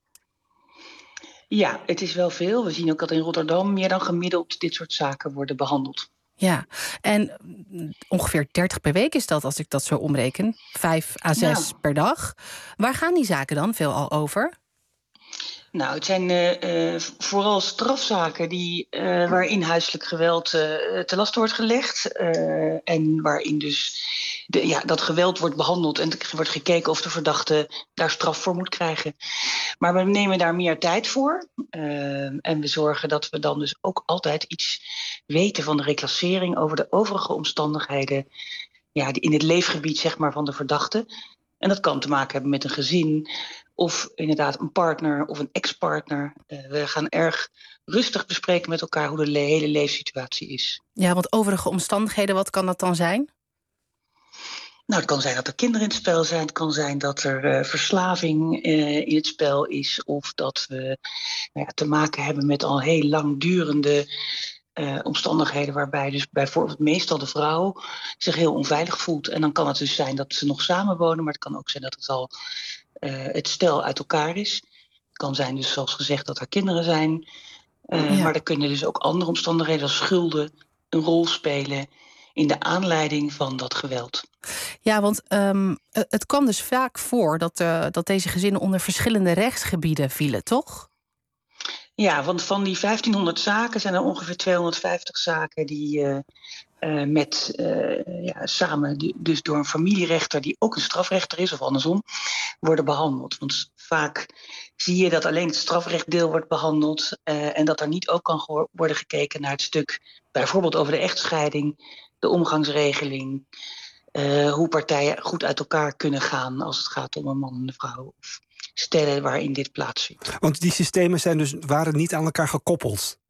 Ja, het is wel veel. We zien ook dat in Rotterdam meer dan gemiddeld dit soort zaken worden behandeld. Ja, en ongeveer 30 per week is dat, als ik dat zo omreken. 5 à 6 per dag. Waar gaan die zaken dan veelal over? Nou, het zijn vooral strafzaken waarin huiselijk geweld ten laste wordt gelegd. En waarin dus dat geweld wordt behandeld en er wordt gekeken of de verdachte daar straf voor moet krijgen. Maar we nemen daar meer tijd voor. En we zorgen dat we dan dus ook altijd iets weten van de reclassering over de overige omstandigheden in het leefgebied zeg maar, van de verdachte. En dat kan te maken hebben met een gezin of inderdaad een partner of een ex-partner. We gaan erg rustig bespreken met elkaar hoe de hele leefsituatie is. Ja, want overige omstandigheden, wat kan dat dan zijn? Nou, het kan zijn dat er kinderen in het spel zijn. Het kan zijn dat er verslaving in het spel is. Of dat we te maken hebben met al heel langdurende omstandigheden waarbij dus bijvoorbeeld meestal de vrouw zich heel onveilig voelt. En dan kan het dus zijn dat ze nog samenwonen, maar het kan ook zijn dat het al het stel uit elkaar is. Het kan zijn dus zoals gezegd dat er kinderen zijn. Maar er kunnen dus ook andere omstandigheden als schulden een rol spelen in de aanleiding van dat geweld. Ja, want het kwam dus vaak voor dat deze gezinnen onder verschillende rechtsgebieden vielen, toch? Ja, want van die 1500 zaken zijn er ongeveer 250 zaken die samen dus door een familierechter die ook een strafrechter is of andersom worden behandeld. Want vaak zie je dat alleen het strafrechtdeel wordt behandeld en dat er niet ook kan worden gekeken naar het stuk bijvoorbeeld over de echtscheiding, de omgangsregeling, hoe partijen goed uit elkaar kunnen gaan als het gaat om een man en een vrouw of stellen waarin dit plaatsvindt. Want die systemen waren niet aan elkaar gekoppeld?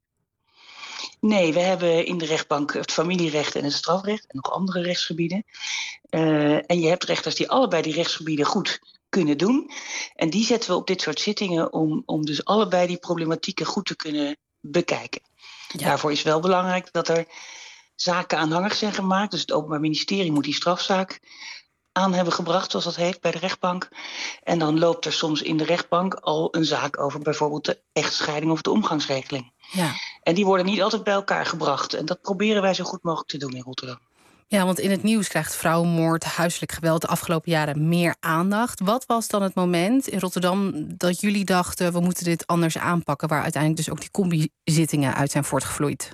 Nee, we hebben in de rechtbank het familierecht en het strafrecht en nog andere rechtsgebieden. En je hebt rechters die allebei die rechtsgebieden goed kunnen doen. En die zetten we op dit soort zittingen om dus allebei die problematieken goed te kunnen bekijken. Ja. Daarvoor is wel belangrijk dat er zaken aanhangig zijn gemaakt. Dus het Openbaar Ministerie moet die strafzaak aan hebben gebracht, zoals dat heet, bij de rechtbank. En dan loopt er soms in de rechtbank al een zaak over bijvoorbeeld de echtscheiding of de omgangsregeling. Ja. En die worden niet altijd bij elkaar gebracht. En dat proberen wij zo goed mogelijk te doen in Rotterdam. Ja, want in het nieuws krijgt vrouwenmoord, huiselijk geweld de afgelopen jaren meer aandacht. Wat was dan het moment in Rotterdam dat jullie dachten, we moeten dit anders aanpakken, waar uiteindelijk dus ook die combi-zittingen uit zijn voortgevloeid?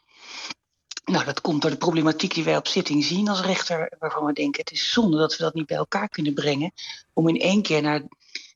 Nou, dat komt door de problematiek die wij op zitting zien als rechter, waarvan we denken, het is zonde dat we dat niet bij elkaar kunnen brengen, om in één keer naar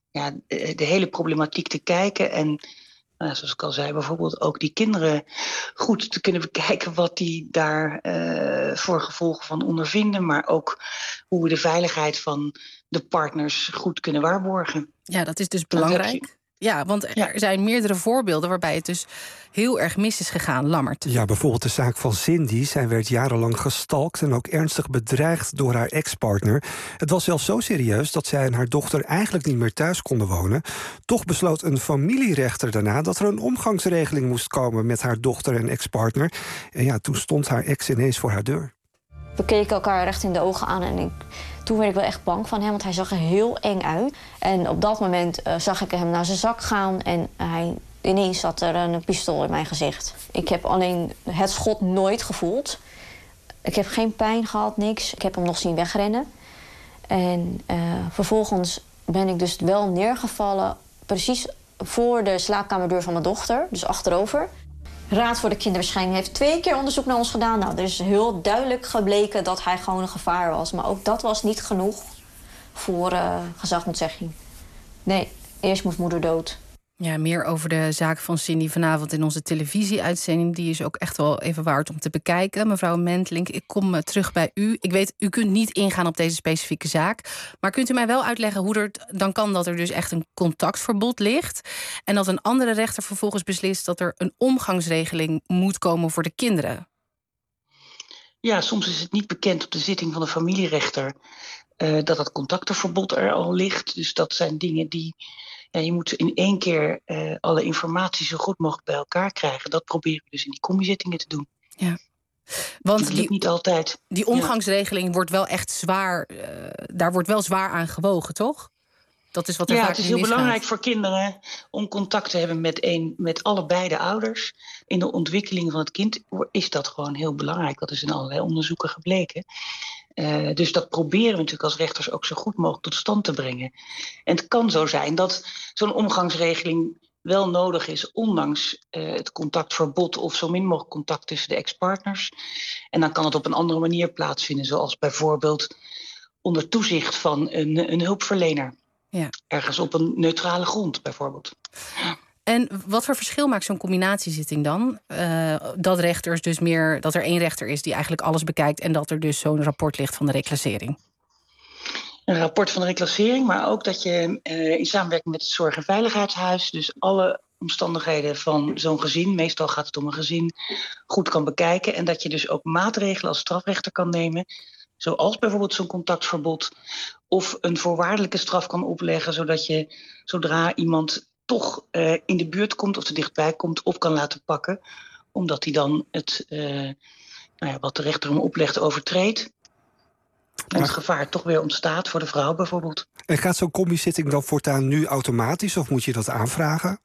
de hele problematiek te kijken en zoals ik al zei, bijvoorbeeld ook die kinderen goed te kunnen bekijken wat die daar voor gevolgen van ondervinden, maar ook hoe we de veiligheid van de partners goed kunnen waarborgen. Ja, dat is dus belangrijk. Ja, want er zijn meerdere voorbeelden waarbij het dus heel erg mis is gegaan, Lammert. Ja, bijvoorbeeld de zaak van Cindy. Zij werd jarenlang gestalkt en ook ernstig bedreigd door haar ex-partner. Het was zelfs zo serieus dat zij en haar dochter eigenlijk niet meer thuis konden wonen. Toch besloot een familierechter daarna dat er een omgangsregeling moest komen met haar dochter en ex-partner. En ja, toen stond haar ex ineens voor haar deur. We keken elkaar recht in de ogen aan en toen werd ik wel echt bang van hem, want hij zag er heel eng uit. En op dat moment zag ik hem naar zijn zak gaan en ineens zat er een pistool in mijn gezicht. Ik heb alleen het schot nooit gevoeld. Ik heb geen pijn gehad, niks. Ik heb hem nog zien wegrennen. En vervolgens ben ik dus wel neergevallen precies voor de slaapkamerdeur van mijn dochter, dus achterover. Raad voor de Kinderbescherming heeft 2 keer onderzoek naar ons gedaan. Nou, er is heel duidelijk gebleken dat hij gewoon een gevaar was. Maar ook dat was niet genoeg voor gezagmoetzegging. Nee, eerst moest moeder dood. Ja, meer over de zaak van Cindy vanavond in onze televisieuitzending. Die is ook echt wel even waard om te bekijken. Mevrouw Mentelink, ik kom terug bij u. Ik weet, u kunt niet ingaan op deze specifieke zaak. Maar kunt u mij wel uitleggen hoe het dan kan dat er dus echt een contactverbod ligt en dat een andere rechter vervolgens beslist dat er een omgangsregeling moet komen voor de kinderen? Ja, soms is het niet bekend op de zitting van de familierechter dat het contactverbod er al ligt. Dus dat zijn dingen die je moet in één keer alle informatie zo goed mogelijk bij elkaar krijgen. Dat proberen we dus in die commissiezitingen te doen. Ja. Want dat lukt niet altijd. Die omgangsregeling wordt wel echt zwaar. Daar wordt wel zwaar aan gewogen, toch? Dat is wat er vaak misgaat. Het is heel belangrijk voor kinderen om contact te hebben met allebei de ouders. In de ontwikkeling van het kind is dat gewoon heel belangrijk. Dat is in allerlei onderzoeken gebleken. Dus dat proberen we natuurlijk als rechters ook zo goed mogelijk tot stand te brengen. En het kan zo zijn dat zo'n omgangsregeling wel nodig is, ondanks het contactverbod of zo min mogelijk contact tussen de ex-partners. En dan kan het op een andere manier plaatsvinden, zoals bijvoorbeeld onder toezicht van een hulpverlener. Ja. Ergens op een neutrale grond, bijvoorbeeld. En wat voor verschil maakt zo'n combinatiezitting dan? Dat er één rechter is die eigenlijk alles bekijkt en dat er dus zo'n rapport ligt van de reclassering. Een rapport van de reclassering, maar ook dat je in samenwerking met het Zorg- en Veiligheidshuis dus alle omstandigheden van zo'n gezin, meestal gaat het om een gezin, goed kan bekijken. En dat je dus ook maatregelen als strafrechter kan nemen, zoals bijvoorbeeld zo'n contactverbod, of een voorwaardelijke straf kan opleggen, zodat je zodra iemand toch in de buurt komt of er dichtbij komt, op kan laten pakken, omdat hij dan wat de rechter hem oplegt overtreedt. En het gevaar toch weer ontstaat voor de vrouw bijvoorbeeld. En gaat zo'n combi-zitting dan voortaan nu automatisch of moet je dat aanvragen?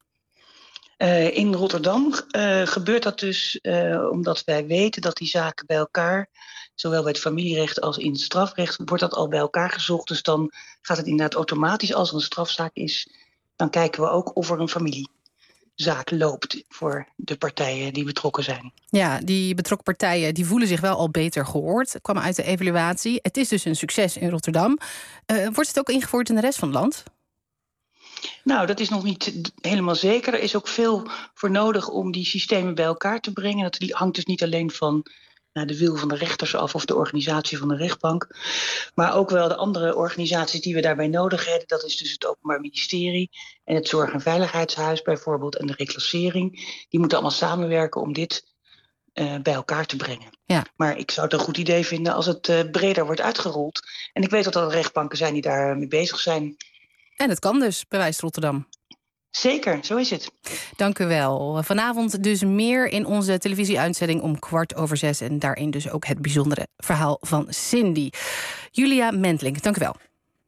In Rotterdam gebeurt dat dus omdat wij weten dat die zaken bij elkaar, zowel bij het familierecht als in het strafrecht, wordt dat al bij elkaar gezocht. Dus dan gaat het inderdaad automatisch. Als er een strafzaak is, dan kijken we ook of er een familiezaak loopt voor de partijen die betrokken zijn. Ja, die betrokken partijen die voelen zich wel al beter gehoord. Het kwam uit de evaluatie. Het is dus een succes in Rotterdam. Wordt het ook ingevoerd in de rest van het land? Nou, dat is nog niet helemaal zeker. Er is ook veel voor nodig om die systemen bij elkaar te brengen. Dat hangt dus niet alleen van de wil van de rechters af of de organisatie van de rechtbank, maar ook wel de andere organisaties die we daarbij nodig hebben. Dat is dus het Openbaar Ministerie en het Zorg- en Veiligheidshuis bijvoorbeeld en de reclassering. Die moeten allemaal samenwerken om dit bij elkaar te brengen. Ja. Maar ik zou het een goed idee vinden als het breder wordt uitgerold. En ik weet dat er rechtbanken zijn die daarmee bezig zijn. En het kan dus, bewijst Rotterdam. Zeker, zo is het. Dank u wel. Vanavond dus meer in onze televisieuitzending om 5:15. En daarin dus ook het bijzondere verhaal van Cindy. Julia Mentlink, dank u wel.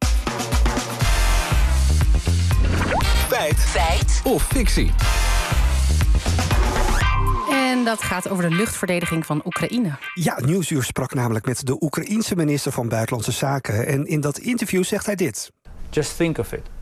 Feit of fictie? En dat gaat over de luchtverdediging van Oekraïne. Ja, Nieuwsuur sprak namelijk met de Oekraïense minister van Buitenlandse Zaken. En in dat interview zegt hij dit. Just think of it.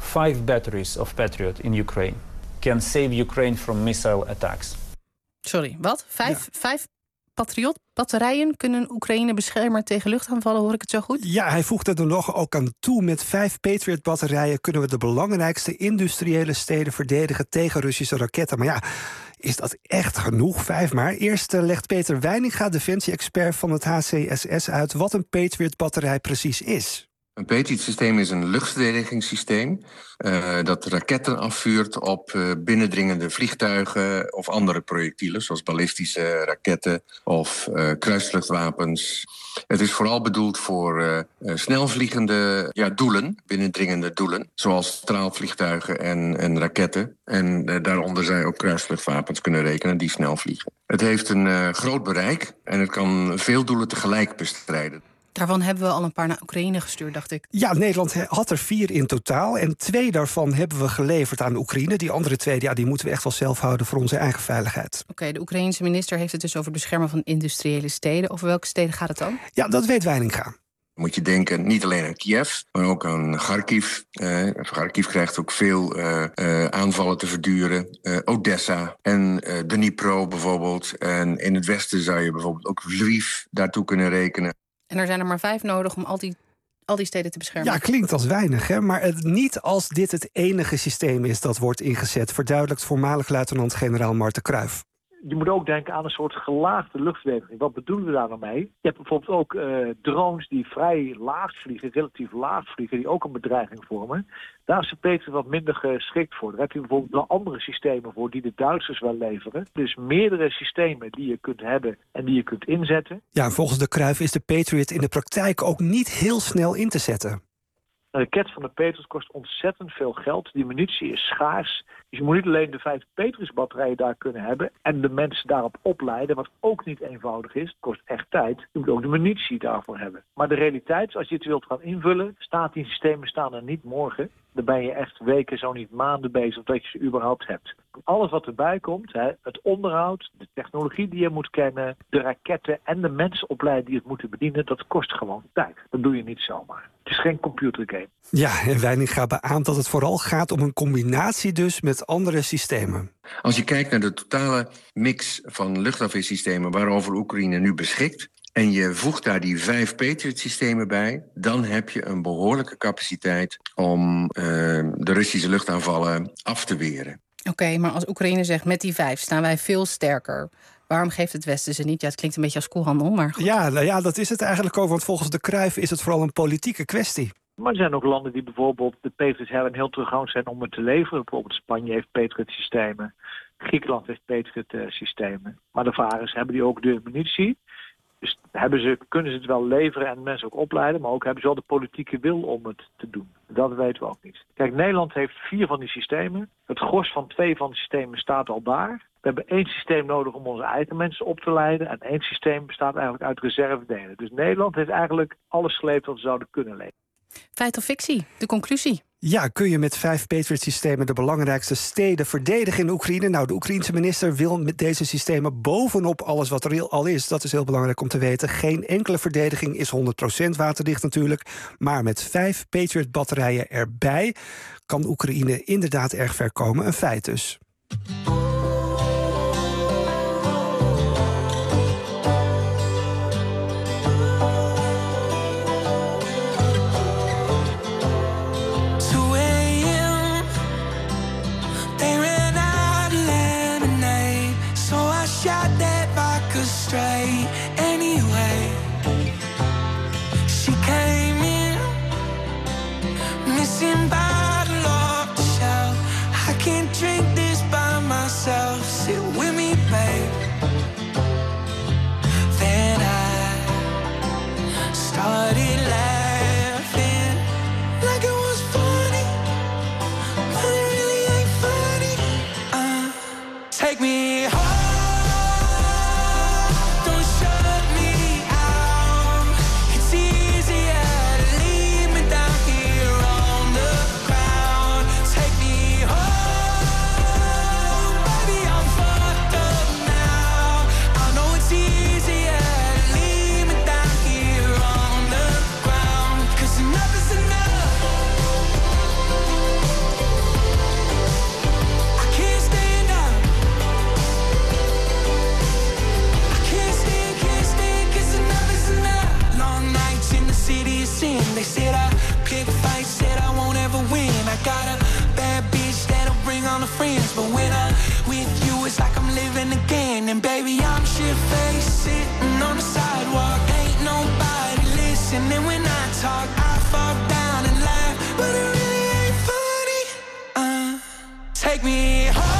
5 batteries of Patriot in Ukraine can save Ukraine from missile attacks. Sorry, wat? Vijf Patriot-batterijen kunnen Oekraïne beschermen tegen luchtaanvallen, hoor ik het zo goed? Ja, hij voegde er nog ook aan toe. Met 5 Patriot-batterijen kunnen we de belangrijkste industriële steden verdedigen tegen Russische raketten. Maar ja, is dat echt genoeg? 5 maar. Eerst legt Peter Weininga, defensie-expert van het HCSS, uit wat een Patriot-batterij precies is. Een Patriot-systeem is een luchtverdedigingssysteem dat raketten afvuurt op binnendringende vliegtuigen of andere projectielen, zoals ballistische raketten of kruisluchtwapens. Het is vooral bedoeld voor snelvliegende doelen, binnendringende doelen, zoals straalvliegtuigen en raketten. En daaronder zou je ook kruisluchtwapens kunnen rekenen die snel vliegen. Het heeft een groot bereik en het kan veel doelen tegelijk bestrijden. Daarvan hebben we al een paar naar Oekraïne gestuurd, dacht ik. Ja, Nederland had er 4 in totaal. En 2 daarvan hebben we geleverd aan Oekraïne. Die andere 2 die moeten we echt wel zelf houden voor onze eigen veiligheid. Oké, de Oekraïense minister heeft het dus over het beschermen van industriële steden. Over welke steden gaat het dan? Ja, dat weet Weininga. Moet je denken niet alleen aan Kiev, maar ook aan Kharkiv. Kharkiv krijgt ook veel aanvallen te verduren. Odessa en Dnipro bijvoorbeeld. En in het westen zou je bijvoorbeeld ook Lviv daartoe kunnen rekenen. En er zijn er maar 5 nodig om al die steden te beschermen. Ja, klinkt als weinig, hè? Maar niet als dit het enige systeem is dat wordt ingezet, verduidelijkt voormalig luitenant-generaal Marten Kruijf. Je moet ook denken aan een soort gelaagde luchtverdediging. Wat bedoelen we daar nou mee? Je hebt bijvoorbeeld ook drones die vrij laag vliegen, relatief laag vliegen, die ook een bedreiging vormen. Daar is de Patriot wat minder geschikt voor. Daar heb je bijvoorbeeld wel andere systemen voor die de Duitsers wel leveren. Dus meerdere systemen die je kunt hebben en die je kunt inzetten. Ja, en volgens de Kruijf is de Patriot in de praktijk ook niet heel snel in te zetten. Een raket van de Patriot kost ontzettend veel geld. Die munitie is schaars. Die Dus je moet niet alleen de 5 Patriot-batterijen daar kunnen hebben en de mensen daarop opleiden, wat ook niet eenvoudig is. Het kost echt tijd. Je moet ook de munitie daarvoor hebben. Maar de realiteit, als je het wilt gaan invullen, die systemen staan er niet morgen. Dan ben je echt weken, zo niet maanden bezig dat je ze überhaupt hebt. Alles wat erbij komt, het onderhoud, de technologie die je moet kennen, de raketten en de mensen opleiden die het moeten bedienen, dat kost gewoon tijd. Dat doe je niet zomaar. Het is geen computergame. Ja, en Wijninga beaamt dat het vooral gaat om een combinatie dus met andere systemen. Als je kijkt naar de totale mix van luchtafweersystemen waarover Oekraïne nu beschikt, en je voegt daar die 5 Patriot-systemen bij, dan heb je een behoorlijke capaciteit om de Russische luchtaanvallen af te weren. Oké, maar als Oekraïne zegt met die 5 staan wij veel sterker. Waarom geeft het Westen ze niet? Ja, het klinkt een beetje als koehandel, maar goed. Ja, nou ja, dat is het eigenlijk ook, want volgens de Cruijff is het vooral een politieke kwestie. Maar er zijn ook landen die bijvoorbeeld de Patriots hebben en heel terughoudend zijn om het te leveren. Bijvoorbeeld Spanje heeft Patriot-systemen. Griekenland heeft Patriot-systemen. Maar de vraag is, hebben die ook de munitie? Dus kunnen ze het wel leveren en mensen ook opleiden, maar ook hebben ze wel de politieke wil om het te doen. Dat weten we ook niet. Kijk, Nederland heeft 4 van die systemen. Het gros van 2 van die systemen staat al daar. We hebben 1 systeem nodig om onze eigen mensen op te leiden. En 1 systeem bestaat eigenlijk uit reservedelen. Dus Nederland heeft eigenlijk alles geleverd wat we zouden kunnen leveren. Feit of fictie? De conclusie. Ja, kun je met 5 Patriot-systemen de belangrijkste steden verdedigen in Oekraïne? Nou, de Oekraïense minister wil met deze systemen bovenop alles wat er al is. Dat is heel belangrijk om te weten. Geen enkele verdediging is 100% waterdicht natuurlijk. Maar met 5 Patriot-batterijen erbij kan Oekraïne inderdaad erg ver komen. Een feit dus. Straight anyway. She came in missing bottle off the shelf. I can't drink this by myself. Sit with me, babe. Then I started laughing like it was funny, but it really ain't funny. Take me home. They said I pick fights, said I won't ever win. I got a bad bitch that'll bring all the friends, but when I'm with you, it's like I'm living again. And baby, I'm shit-faced, sitting on the sidewalk. Ain't nobody listening when I talk. I fall down and laugh, but it really ain't funny. Take me home.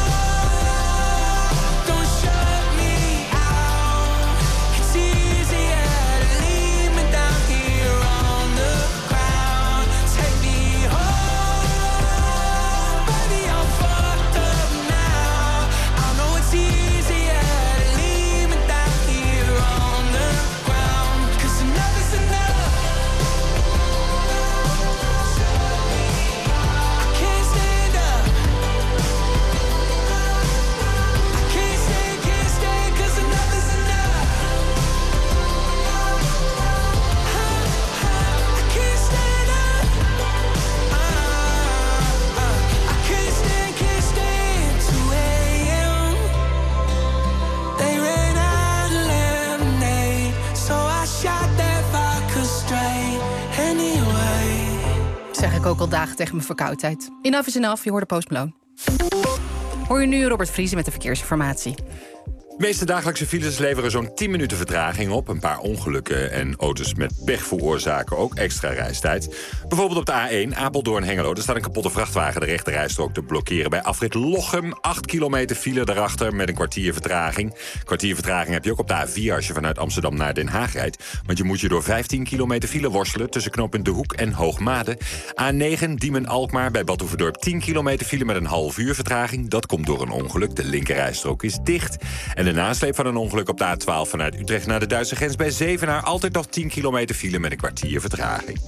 Ook al dagen tegen mijn verkoudheid. Enough is enough, je hoorde Post Malone. Hoor je nu Robert Vriesen met de verkeersinformatie. De meeste dagelijkse files leveren zo'n 10 minuten vertraging op. Een paar ongelukken en auto's met pech veroorzaken ook extra reistijd. Bijvoorbeeld op de A1 Apeldoorn-Hengelo. Er staat een kapotte vrachtwagen de rechterrijstrook te blokkeren bij afrit Lochem. 8 kilometer file daarachter met een kwartier vertraging. Kwartier vertraging heb je ook op de A4 als je vanuit Amsterdam naar Den Haag rijdt. Want je moet je door 15 kilometer file worstelen tussen knooppunt De Hoek en Hoogmade. A9 Diemen-Alkmaar bij Bad Oeverdorp 10 kilometer file met een half uur vertraging. Dat komt door een ongeluk. De linkerrijstrook is dicht. En de nasleep van een ongeluk op de A12 vanuit Utrecht naar de Duitse grens bij Zevenaar. Altijd nog 10 kilometer file met een kwartier vertraging.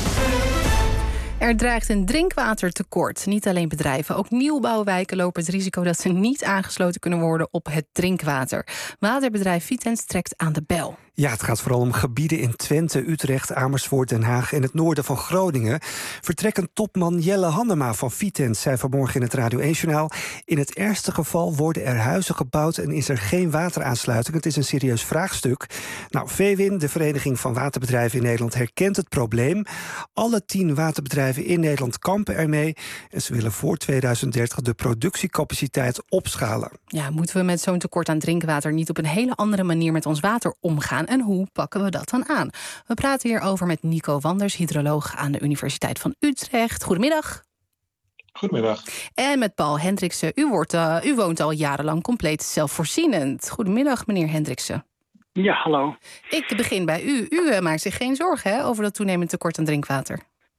Er dreigt een drinkwatertekort. Niet alleen bedrijven, ook nieuwbouwwijken lopen het risico dat ze niet aangesloten kunnen worden op het drinkwater. Waterbedrijf Vitens trekt aan de bel. Ja, het gaat vooral om gebieden in Twente, Utrecht, Amersfoort, Den Haag en het noorden van Groningen. Vertrekkend topman Jelle Hannema van Vitens zei vanmorgen in het Radio 1-journaal... in het ergste geval worden er huizen gebouwd en is er geen wateraansluiting. Het is een serieus vraagstuk. Nou, VWin, de Vereniging van Waterbedrijven in Nederland, herkent het probleem. Alle 10 waterbedrijven in Nederland kampen ermee. En ze willen voor 2030 de productiecapaciteit opschalen. Ja, moeten we met zo'n tekort aan drinkwater niet op een hele andere manier met ons water omgaan? En hoe pakken we dat dan aan? We praten hierover met Nico Wanders, hydroloog aan de Universiteit van Utrecht. Goedemiddag. Goedemiddag. En met Paul Hendriksen. U woont al jarenlang compleet zelfvoorzienend. Goedemiddag, meneer Hendriksen. Ja, hallo. Ik begin bij u. U maakt zich geen zorgen over dat toenemend tekort aan drinkwater.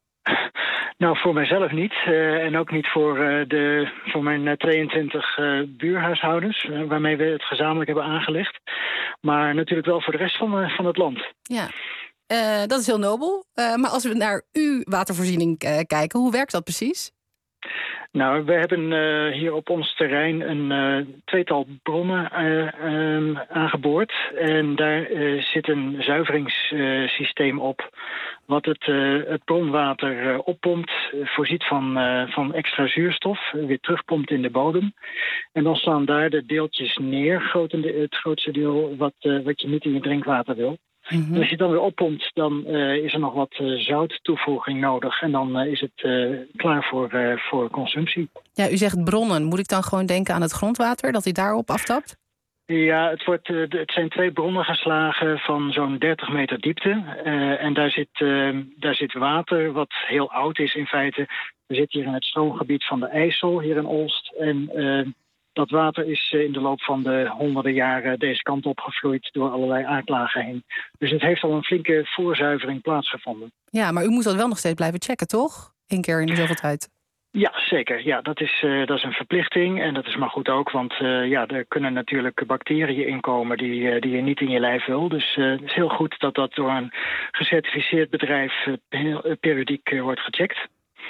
Nou, voor mijzelf niet. En ook niet voor mijn 22 buurhuishoudens, waarmee we het gezamenlijk hebben aangelegd. Maar natuurlijk wel voor de rest van het land. Ja, dat is heel nobel. Maar als we naar uw watervoorziening kijken, hoe werkt dat precies? Nou, we hebben hier op ons terrein een tweetal bronnen aangeboord. En daar zit een zuiveringssysteem op wat het bronwater oppompt, voorziet van extra zuurstof, weer terugpompt in de bodem. En dan slaan daar de deeltjes neer, het grootste deel wat je niet in je drinkwater wil. Mm-hmm. En als je dan weer oppompt, dan is er nog wat zouttoevoeging nodig. En dan is het klaar voor consumptie. Ja, u zegt bronnen. Moet ik dan gewoon denken aan het grondwater, dat hij daarop aftapt? Ja, het zijn 2 bronnen geslagen van zo'n 30 meter diepte. En daar zit water, wat heel oud is in feite. We zitten hier in het stroomgebied van de IJssel, hier in Olst. En dat water is in de loop van de honderden jaren deze kant op gevloeid door allerlei aardlagen heen. Dus het heeft al een flinke voorzuivering plaatsgevonden. Ja, maar u moet dat wel nog steeds blijven checken, toch? 1 keer in de zoveel tijd. Ja, zeker. Ja, dat is een verplichting. En dat is maar goed ook, want er kunnen natuurlijk bacteriën inkomen die je niet in je lijf wil. Dus het is heel goed dat dat door een gecertificeerd bedrijf periodiek wordt gecheckt.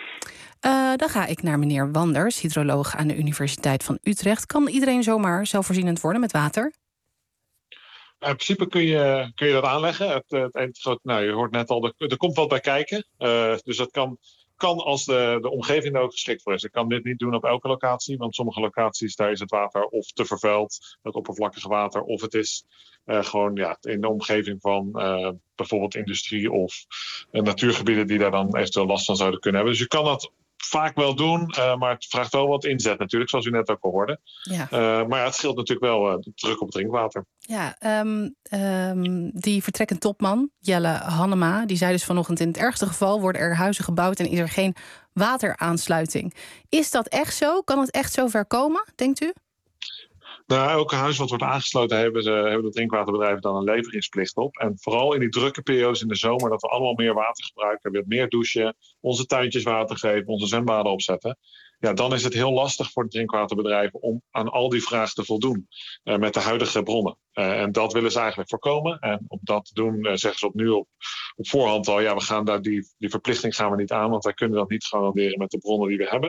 Dan ga ik naar meneer Wanders, hydroloog aan de Universiteit van Utrecht. Kan iedereen zomaar zelfvoorzienend worden met water? In principe kun je dat aanleggen. Je hoort net al, er komt wat bij kijken. Dus dat kan als de omgeving er ook geschikt voor is. Ik kan dit niet doen op elke locatie, want sommige locaties daar is het water of te vervuild, het oppervlakkige water, of het is gewoon in de omgeving van bijvoorbeeld industrie of natuurgebieden die daar dan eventueel last van zouden kunnen hebben. Dus je kan dat vaak wel doen, maar het vraagt wel wat inzet natuurlijk, zoals u net ook al hoorde. Ja. Maar het scheelt natuurlijk wel de druk op het drinkwater. Ja, die vertrekkend topman, Jelle Hannema, die zei dus vanochtend: in het ergste geval worden er huizen gebouwd en is er geen wateraansluiting. Is dat echt zo? Kan het echt zo ver komen, denkt u? Nou, elke huis wat wordt aangesloten hebben de drinkwaterbedrijven dan een leveringsplicht op. En vooral in die drukke periodes in de zomer, dat we allemaal meer water gebruiken, weer meer douchen, onze tuintjes water geven, onze zwembaden opzetten. Ja, dan is het heel lastig voor de drinkwaterbedrijven om aan al die vraag te voldoen met de huidige bronnen. En dat willen ze eigenlijk voorkomen. En om dat te doen zeggen ze nu op voorhand al, we gaan daar die verplichting gaan we niet aan, want wij kunnen dat niet garanderen met de bronnen die we hebben.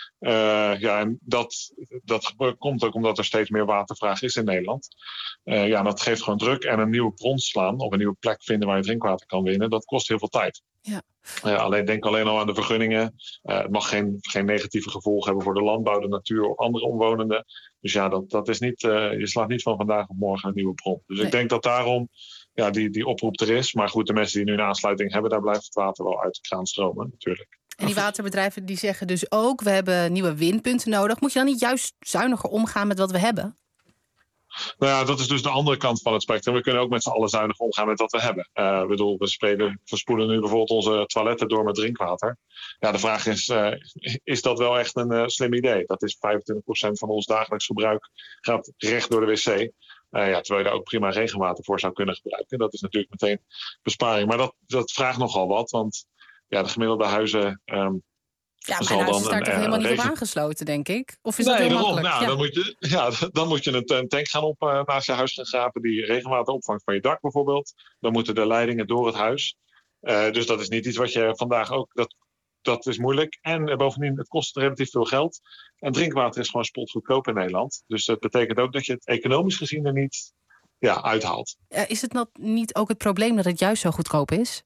En dat komt ook omdat er steeds meer watervraag is in Nederland. Dat geeft gewoon druk. En een nieuwe bron slaan of een nieuwe plek vinden waar je drinkwater kan winnen, dat kost heel veel tijd. Ja. Denk alleen al aan de vergunningen. Het mag geen negatieve gevolgen hebben voor de landbouw, de natuur of andere omwonenden. Dus dat is niet, je slaat niet van vandaag op morgen een nieuwe bron. Dus ik denk dat daarom die oproep er is. Maar goed, de mensen die nu een aansluiting hebben, daar blijft het water wel uit de kraan stromen natuurlijk. En die waterbedrijven die zeggen dus ook, we hebben nieuwe winpunten nodig. Moet je dan niet juist zuiniger omgaan met wat we hebben? Nou ja, dat is dus de andere kant van het spectrum. We kunnen ook met z'n allen zuinig omgaan met wat we hebben. We verspoelen nu bijvoorbeeld onze toiletten door met drinkwater. Ja, de vraag is dat wel echt een slim idee? Dat is 25% van ons dagelijks verbruik gaat recht door de wc. Terwijl je daar ook prima regenwater voor zou kunnen gebruiken. Dat is natuurlijk meteen besparing. Maar dat vraagt nogal wat, want de gemiddelde huizen... mijn huis is daar toch helemaal niet op aangesloten, denk ik? Of is dat heel makkelijk? Dan moet je een tank gaan naast je huis gaan graven die regenwater opvangt van je dak bijvoorbeeld. Dan moeten de leidingen door het huis. Dus dat is niet iets wat je vandaag ook... Dat is moeilijk. En bovendien, het kost relatief veel geld. En drinkwater is gewoon spotgoedkoop in Nederland. Dus dat betekent ook dat je het economisch gezien er niet uithaalt. Is het niet ook het probleem dat het juist zo goedkoop is?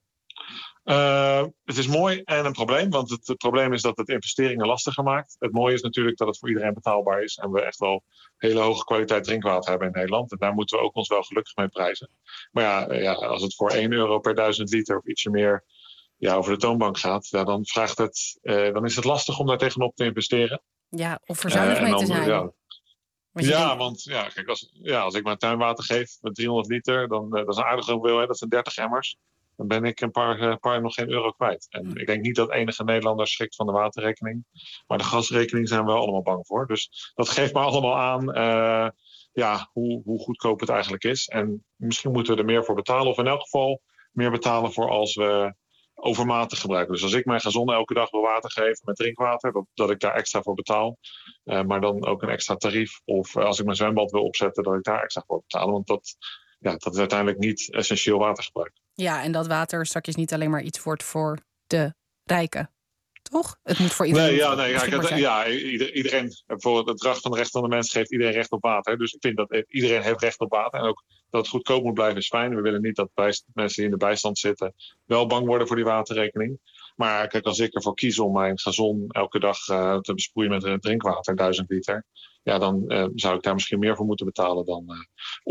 Het is mooi en een probleem, want het probleem is dat het investeringen lastiger maakt. Het mooie is natuurlijk dat het voor iedereen betaalbaar is en we echt wel hele hoge kwaliteit drinkwater hebben in Nederland. En daar moeten we ook ons wel gelukkig mee prijzen. Maar als het voor €1 per 1000 liter of ietsje meer over de toonbank gaat, dan is het lastig om daar tegenop te investeren. Ja, of verzuinig mee te zijn. Kijk, als ik mijn tuinwater geef met 300 liter, dan dat is een aardige hoeveelheid, dat zijn 30 emmers. Dan ben ik een paar nog geen euro kwijt. En ik denk niet dat enige Nederlander schrikt van de waterrekening. Maar de gasrekening zijn we allemaal bang voor. Dus dat geeft me allemaal aan hoe goedkoop het eigenlijk is. En misschien moeten we er meer voor betalen. Of in elk geval meer betalen voor als we overmatig gebruiken. Dus als ik mijn gazon elke dag wil water geven met drinkwater, dat ik daar extra voor betaal. Maar dan ook een extra tarief. Of als ik mijn zwembad wil opzetten, dat ik daar extra voor betaal. Want dat is uiteindelijk niet essentieel watergebruik. Ja, en dat water straks niet alleen maar iets wordt voor de rijken. Toch? Het moet voor iedereen iedereen, voor het dracht van de rechten van de mens geeft iedereen recht op water. Dus ik vind dat iedereen heeft recht op water. En ook dat het goedkoop moet blijven is fijn. We willen niet dat mensen die in de bijstand zitten wel bang worden voor die waterrekening. Maar kijk, als ik ervoor kies om mijn gazon elke dag te besproeien met drinkwater, 1000 liter... dan zou ik daar misschien meer voor moeten betalen dan...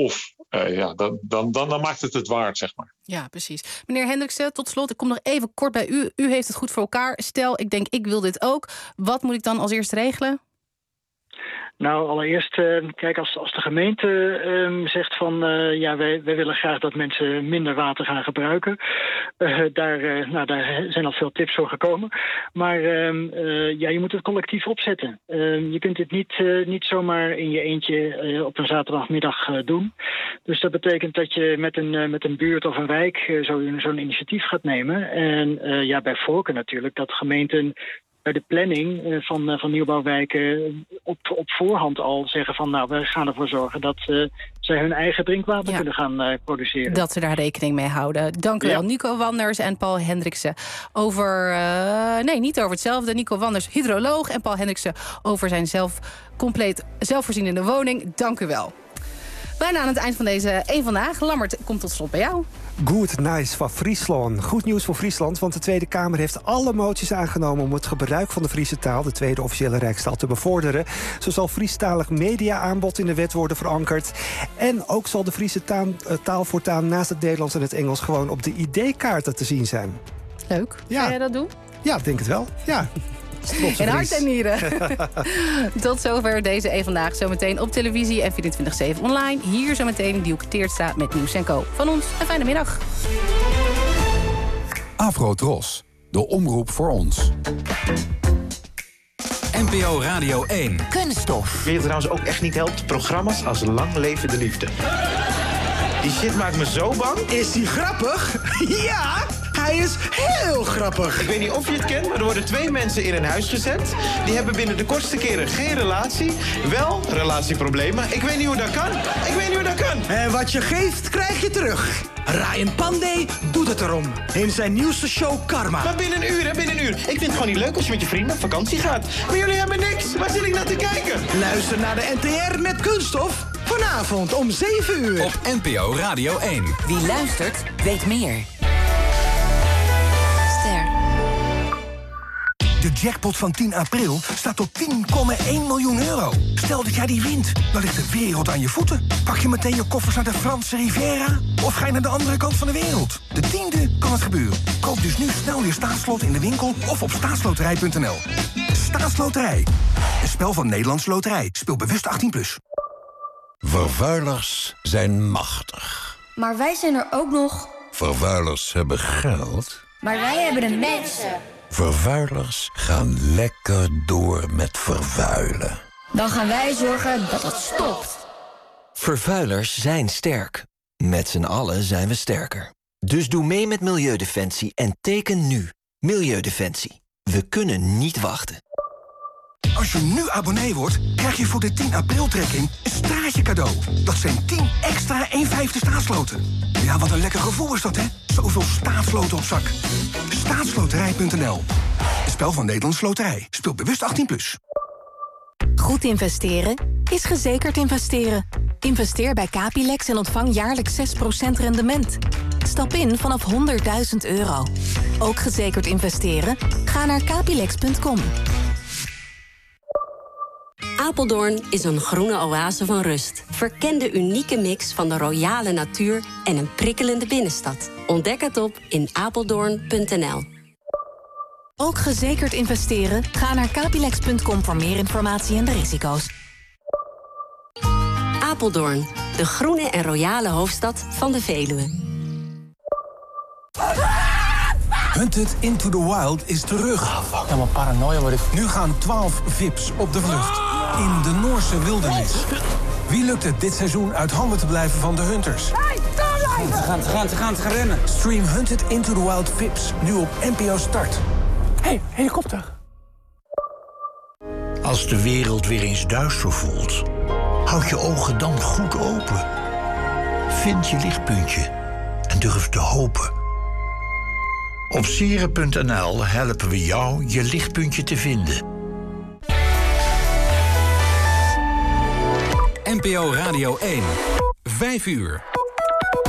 Dan maakt het waard, zeg maar. Ja, precies. Meneer Hendriksen, tot slot, ik kom nog even kort bij u. U heeft het goed voor elkaar. Stel, ik denk, ik wil dit ook. Wat moet ik dan als eerste regelen? Nou, allereerst, kijk, als de gemeente zegt van... wij willen graag dat mensen minder water gaan gebruiken. Daar zijn al veel tips voor gekomen. Maar je moet het collectief opzetten. Je kunt dit niet zomaar in je eentje op een zaterdagmiddag doen. Dus dat betekent dat je met een buurt of een wijk zo'n initiatief gaat nemen. En bij voorkeur natuurlijk dat gemeenten... bij de planning van nieuwbouwwijken op voorhand al zeggen van... we gaan ervoor zorgen dat zij hun eigen drinkwater kunnen gaan produceren. Dat ze daar rekening mee houden. Dank u wel, Nico Wanders en Paul Hendriksen. Niet over hetzelfde. Nico Wanders, hydroloog, en Paul Hendriksen over zijn compleet zelfvoorzienende woning. Dank u wel. Bijna aan het eind van deze Eén Vandaag. Lammert, komt tot slot bij jou. Goed, nice van Friesland. Goed nieuws voor Friesland, want de Tweede Kamer heeft alle moties aangenomen om het gebruik van de Friese taal, de tweede officiële rijkstaal, te bevorderen. Zo zal Friestalig media-aanbod in de wet worden verankerd. En ook zal de Friese taal voortaan naast het Nederlands en het Engels gewoon op de ID-kaarten te zien zijn. Leuk. Ga jij dat doen? Ja, ik denk het wel. Ja. In hart en nieren. Tot zover deze Eén Vandaag. Zometeen op televisie en 24/7 online. Hier zometeen Dielke Teertstra met Nieuws & Co. Van ons een fijne middag. Afro-Tros, de omroep voor ons. NPO Radio 1. Kunststof. Weet je trouwens ook echt niet helpt? Programma's als Lang Leven de Liefde. Die shit maakt me zo bang. Is die grappig? Ja! Hij is heel grappig. Ik weet niet of je het kent, maar er worden 2 mensen in een huis gezet. Die hebben binnen de kortste keren geen relatie. Wel relatieproblemen. Ik weet niet hoe dat kan. En wat je geeft, krijg je terug. Ryan Pandey doet het erom. In zijn nieuwste show Karma. Maar binnen een uur. Ik vind het gewoon niet leuk als je met je vrienden op vakantie gaat. Maar jullie hebben niks. Waar zit ik naar te kijken? Luister naar de NTR met Kunststof. Vanavond om 7 uur. Op NPO Radio 1. Wie luistert, weet meer. De jackpot van 10 april staat op 10,1 miljoen euro. Stel dat jij die wint, dan ligt de wereld aan je voeten. Pak je meteen je koffers naar de Franse Riviera? Of ga je naar de andere kant van de wereld? De 10e kan het gebeuren. Koop dus nu snel je staatsloot in de winkel of op staatsloterij.nl. Staatsloterij. Een spel van Nederlandse Loterij. Speel bewust 18+. Vervuilers zijn machtig. Maar wij zijn er ook nog. Vervuilers hebben geld. Maar wij hebben de mensen. Vervuilers gaan lekker door met vervuilen. Dan gaan wij zorgen dat het stopt. Vervuilers zijn sterk. Met z'n allen zijn we sterker. Dus doe mee met Milieudefensie en teken nu. Milieudefensie. We kunnen niet wachten. Als je nu abonnee wordt, krijg je voor de 10 april-trekking een straatje cadeau. Dat zijn 10 extra 1/5 staatsloten. Ja, wat een lekker gevoel is dat, hè? Zoveel staatsloten op zak. Staatsloterij.nl. Het spel van Nederlandse Loterij. Speel bewust 18+. Goed investeren is gezekerd investeren. Investeer bij Capilex en ontvang jaarlijks 6% rendement. Stap in vanaf €100.000. Ook gezekerd investeren? Ga naar capilex.com. Apeldoorn is een groene oase van rust. Verken de unieke mix van de royale natuur en een prikkelende binnenstad. Ontdek het op in apeldoorn.nl. Ook gezekerd investeren? Ga naar capilex.com voor meer informatie en de risico's. Apeldoorn, de groene en royale hoofdstad van de Veluwe. Hunted Into the Wild is terug. Helemaal paranoia word ik. Nu gaan 12 VIP's op de vlucht. In de Noorse wildernis. Wie lukt het dit seizoen uit handen te blijven van de hunters? Ze gaan rennen. Stream Hunted Into the Wild VIP's nu op NPO Start. Hey, helikopter. Als de wereld weer eens duister voelt, houd je ogen dan goed open. Vind je lichtpuntje en durf te hopen. Op Sieren.nl helpen we jou je lichtpuntje te vinden. NPO Radio 1. 5 uur.